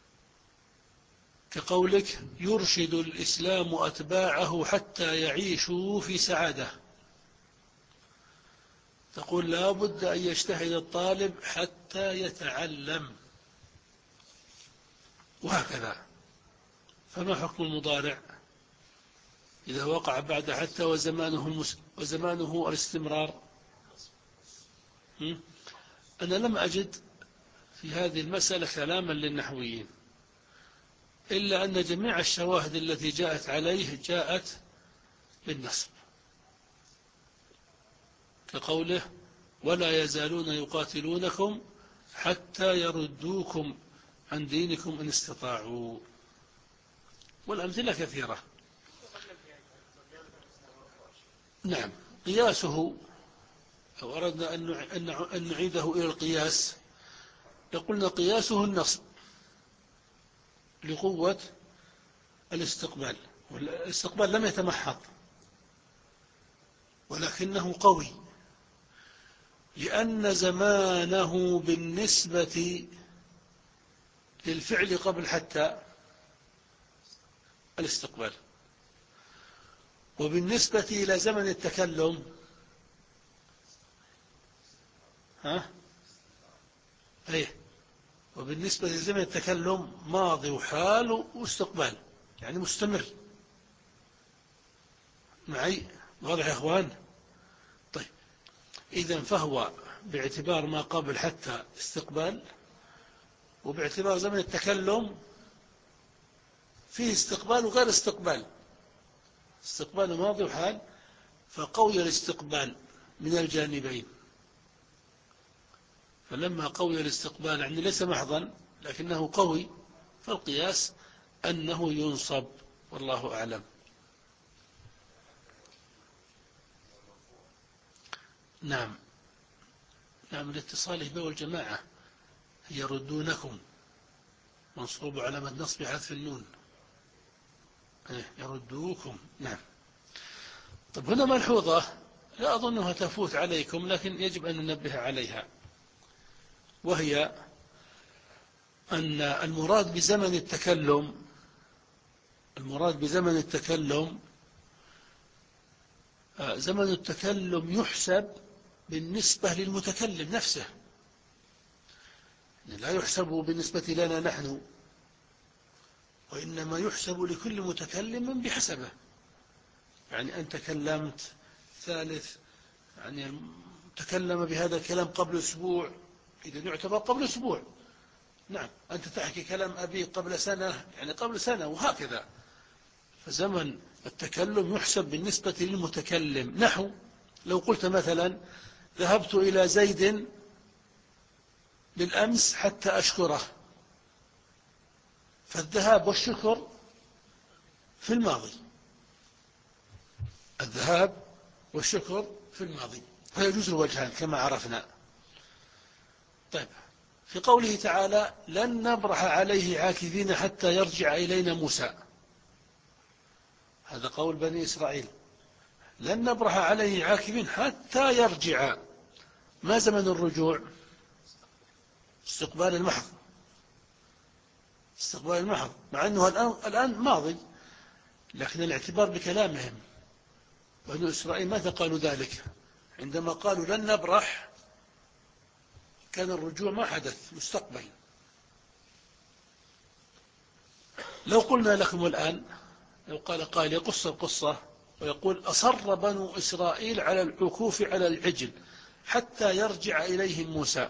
كقولك: يرشد الإسلام أتباعه حتى يعيشوا في سعادة. تقول لا بد أن يجتهد الطالب حتى يتعلم، وهكذا. فما حكم المضارع إذا وقع بعد حتى وزمانه, المس... وزمانه الاستمرار؟ أنا لم أجد في هذه المسألة كلاما للنحويين، إلا أن جميع الشواهد التي جاءت عليه جاءت بالنصب، كقوله: ولا يزالون يقاتلونكم حتى يردوكم عن دينكم إن استطاعوا. والأمثلة كثيرة. نعم، قياسه لو أردنا أن نعيده إلى القياس لقلنا قياسه النصب، لقوة الاستقبال، والاستقبال لم يتمحض ولكنه قوي، لأن زمانه بالنسبة للفعل قبل حتى الاستقبال، وبالنسبة إلى زمن التكلم ها ايه وبالنسبة لزمن التكلم ماضي وحال واستقبال، يعني مستمر. معي؟ واضح يا اخوان؟ طيب، اذا فهو باعتبار ما قبل حتى استقبال، وباعتبار زمن التكلم فيه استقبال وغير استقبال، استقبال ماضي وحال، فقوي الاستقبال من الجانبين. فلما قوي الاستقبال يعني ليس محضا لكنه قوي، فالقياس أنه ينصب، والله أعلم. نعم نعم لاتصاله به والجماعة، يردونكم منصوب علامة نصب حذف النون، يردوكم. نعم. طب هنا ملحوظة لا أظنها تفوت عليكم لكن يجب أن ننبه عليها، وهي أن المراد بزمن التكلم المراد بزمن التكلم زمن التكلم يحسب بالنسبة للمتكلم نفسه، لا يحسب بالنسبة لنا نحن، وإنما يحسب لكل متكلم بحسبه. يعني أنت تكلمت ثالث، يعني تكلم بهذا الكلام قبل أسبوع، إذا يعتبر قبل أسبوع. نعم، أنت تحكي كلام أبي قبل سنة، يعني قبل سنة، وهكذا. فزمن التكلم يحسب بالنسبة للمتكلم. نحو لو قلت مثلا ذهبت إلى زيد بالأمس حتى أشكره، فالذهاب والشكر في الماضي، الذهاب والشكر في الماضي، فيجوز الوجهان كما عرفنا. طيب، في قوله تعالى لن نبرح عليه عاكفين حتى يرجع إلينا موسى، هذا قول بني إسرائيل، لن نبرح عليه عاكفين حتى يرجع. ما زمن الرجوع؟ استقبال المحض، استقبال المحض، مع أنه الآن, الآن ماضي، لكن الاعتبار بكلامهم. بني إسرائيل متى قالوا ذلك؟ عندما قالوا لن نبرح كان الرجوع ما حدث، مستقبل. لو قلنا لكم الآن، لو قال قائل يقص القصة ويقول أصر بنو إسرائيل على العكوف على العجل حتى يرجع إليهم موسى،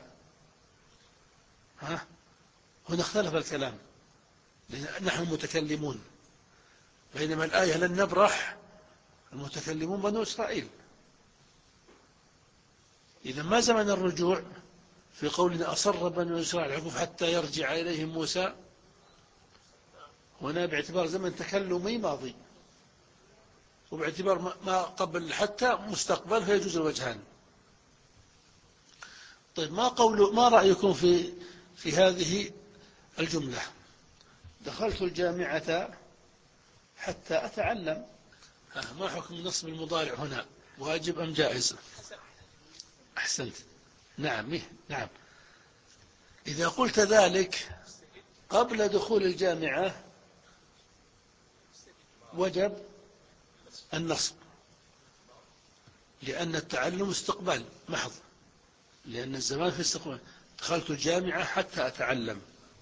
ها؟ هنا اختلف الكلام، نحن متكلمون، بينما الآية لن نبرح المتكلمون بنو إسرائيل. إذا ما زمن الرجوع في قولنا أصر بنو إسرائيل العكوف حتى يرجع إليهم موسى؟ هنا باعتبار زمن تكلمي ماضي، وباعتبار ما قبل حتى مستقبل، فيجوز الوجهان. طيب، ما قول ما رأيكم في في هذه الجملة؟ دخلت الجامعة حتى أتعلم، ما حكم نصب المضارع هنا؟ واجب أم جائز؟ أحسنت. نعم نعم إذا قلت ذلك قبل دخول الجامعة وجب النصب، لأن التعلم استقبال محض، لأن الزمان في استقبال. دخلت الجامعة حتى أتعلم.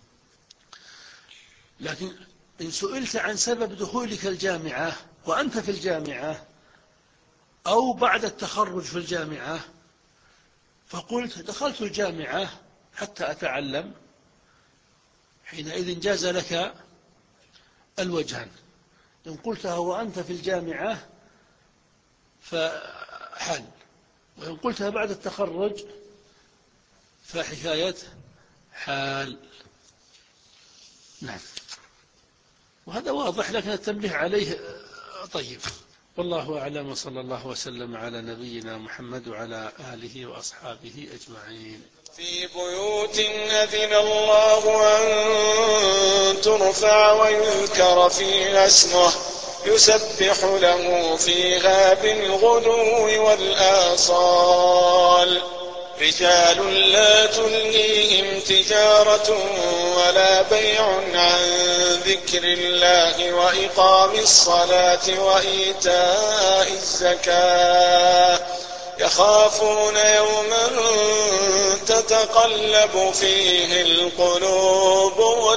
لكن إن سئلت عن سبب دخولك الجامعة وأنت في الجامعة أو بعد التخرج في الجامعة، فقلت دخلت الجامعة حتى أتعلم، حينئذ جاز لك الوجهان. إن قلتها وأنت في الجامعة فحال، وإن قلتها بعد التخرج فحكاية حال. نعم، وهذا واضح لكن التنبيه عليه طيب. والله أعلم، صلى الله وسلم على نبينا محمد وعلى آله وأصحابه أجمعين. في بيوت أذن الله أن ترفع ويذكر فيها اسمه يسبح له فيها بالغدو والآصال رجال لا تلهيهم تجارة ولا بيع عن ذكر الله وإقام الصلاة وإيتاء الزكاة يخافون يوما تتقلب فيه القلوب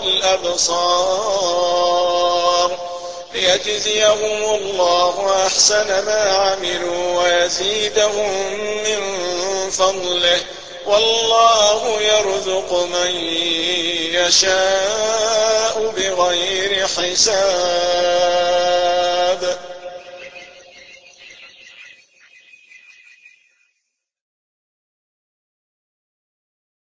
والأبصار ليجزيهم الله أحسن ما عملوا ويزيدهم من فضله والله يرزق من يشاء بغير حساب.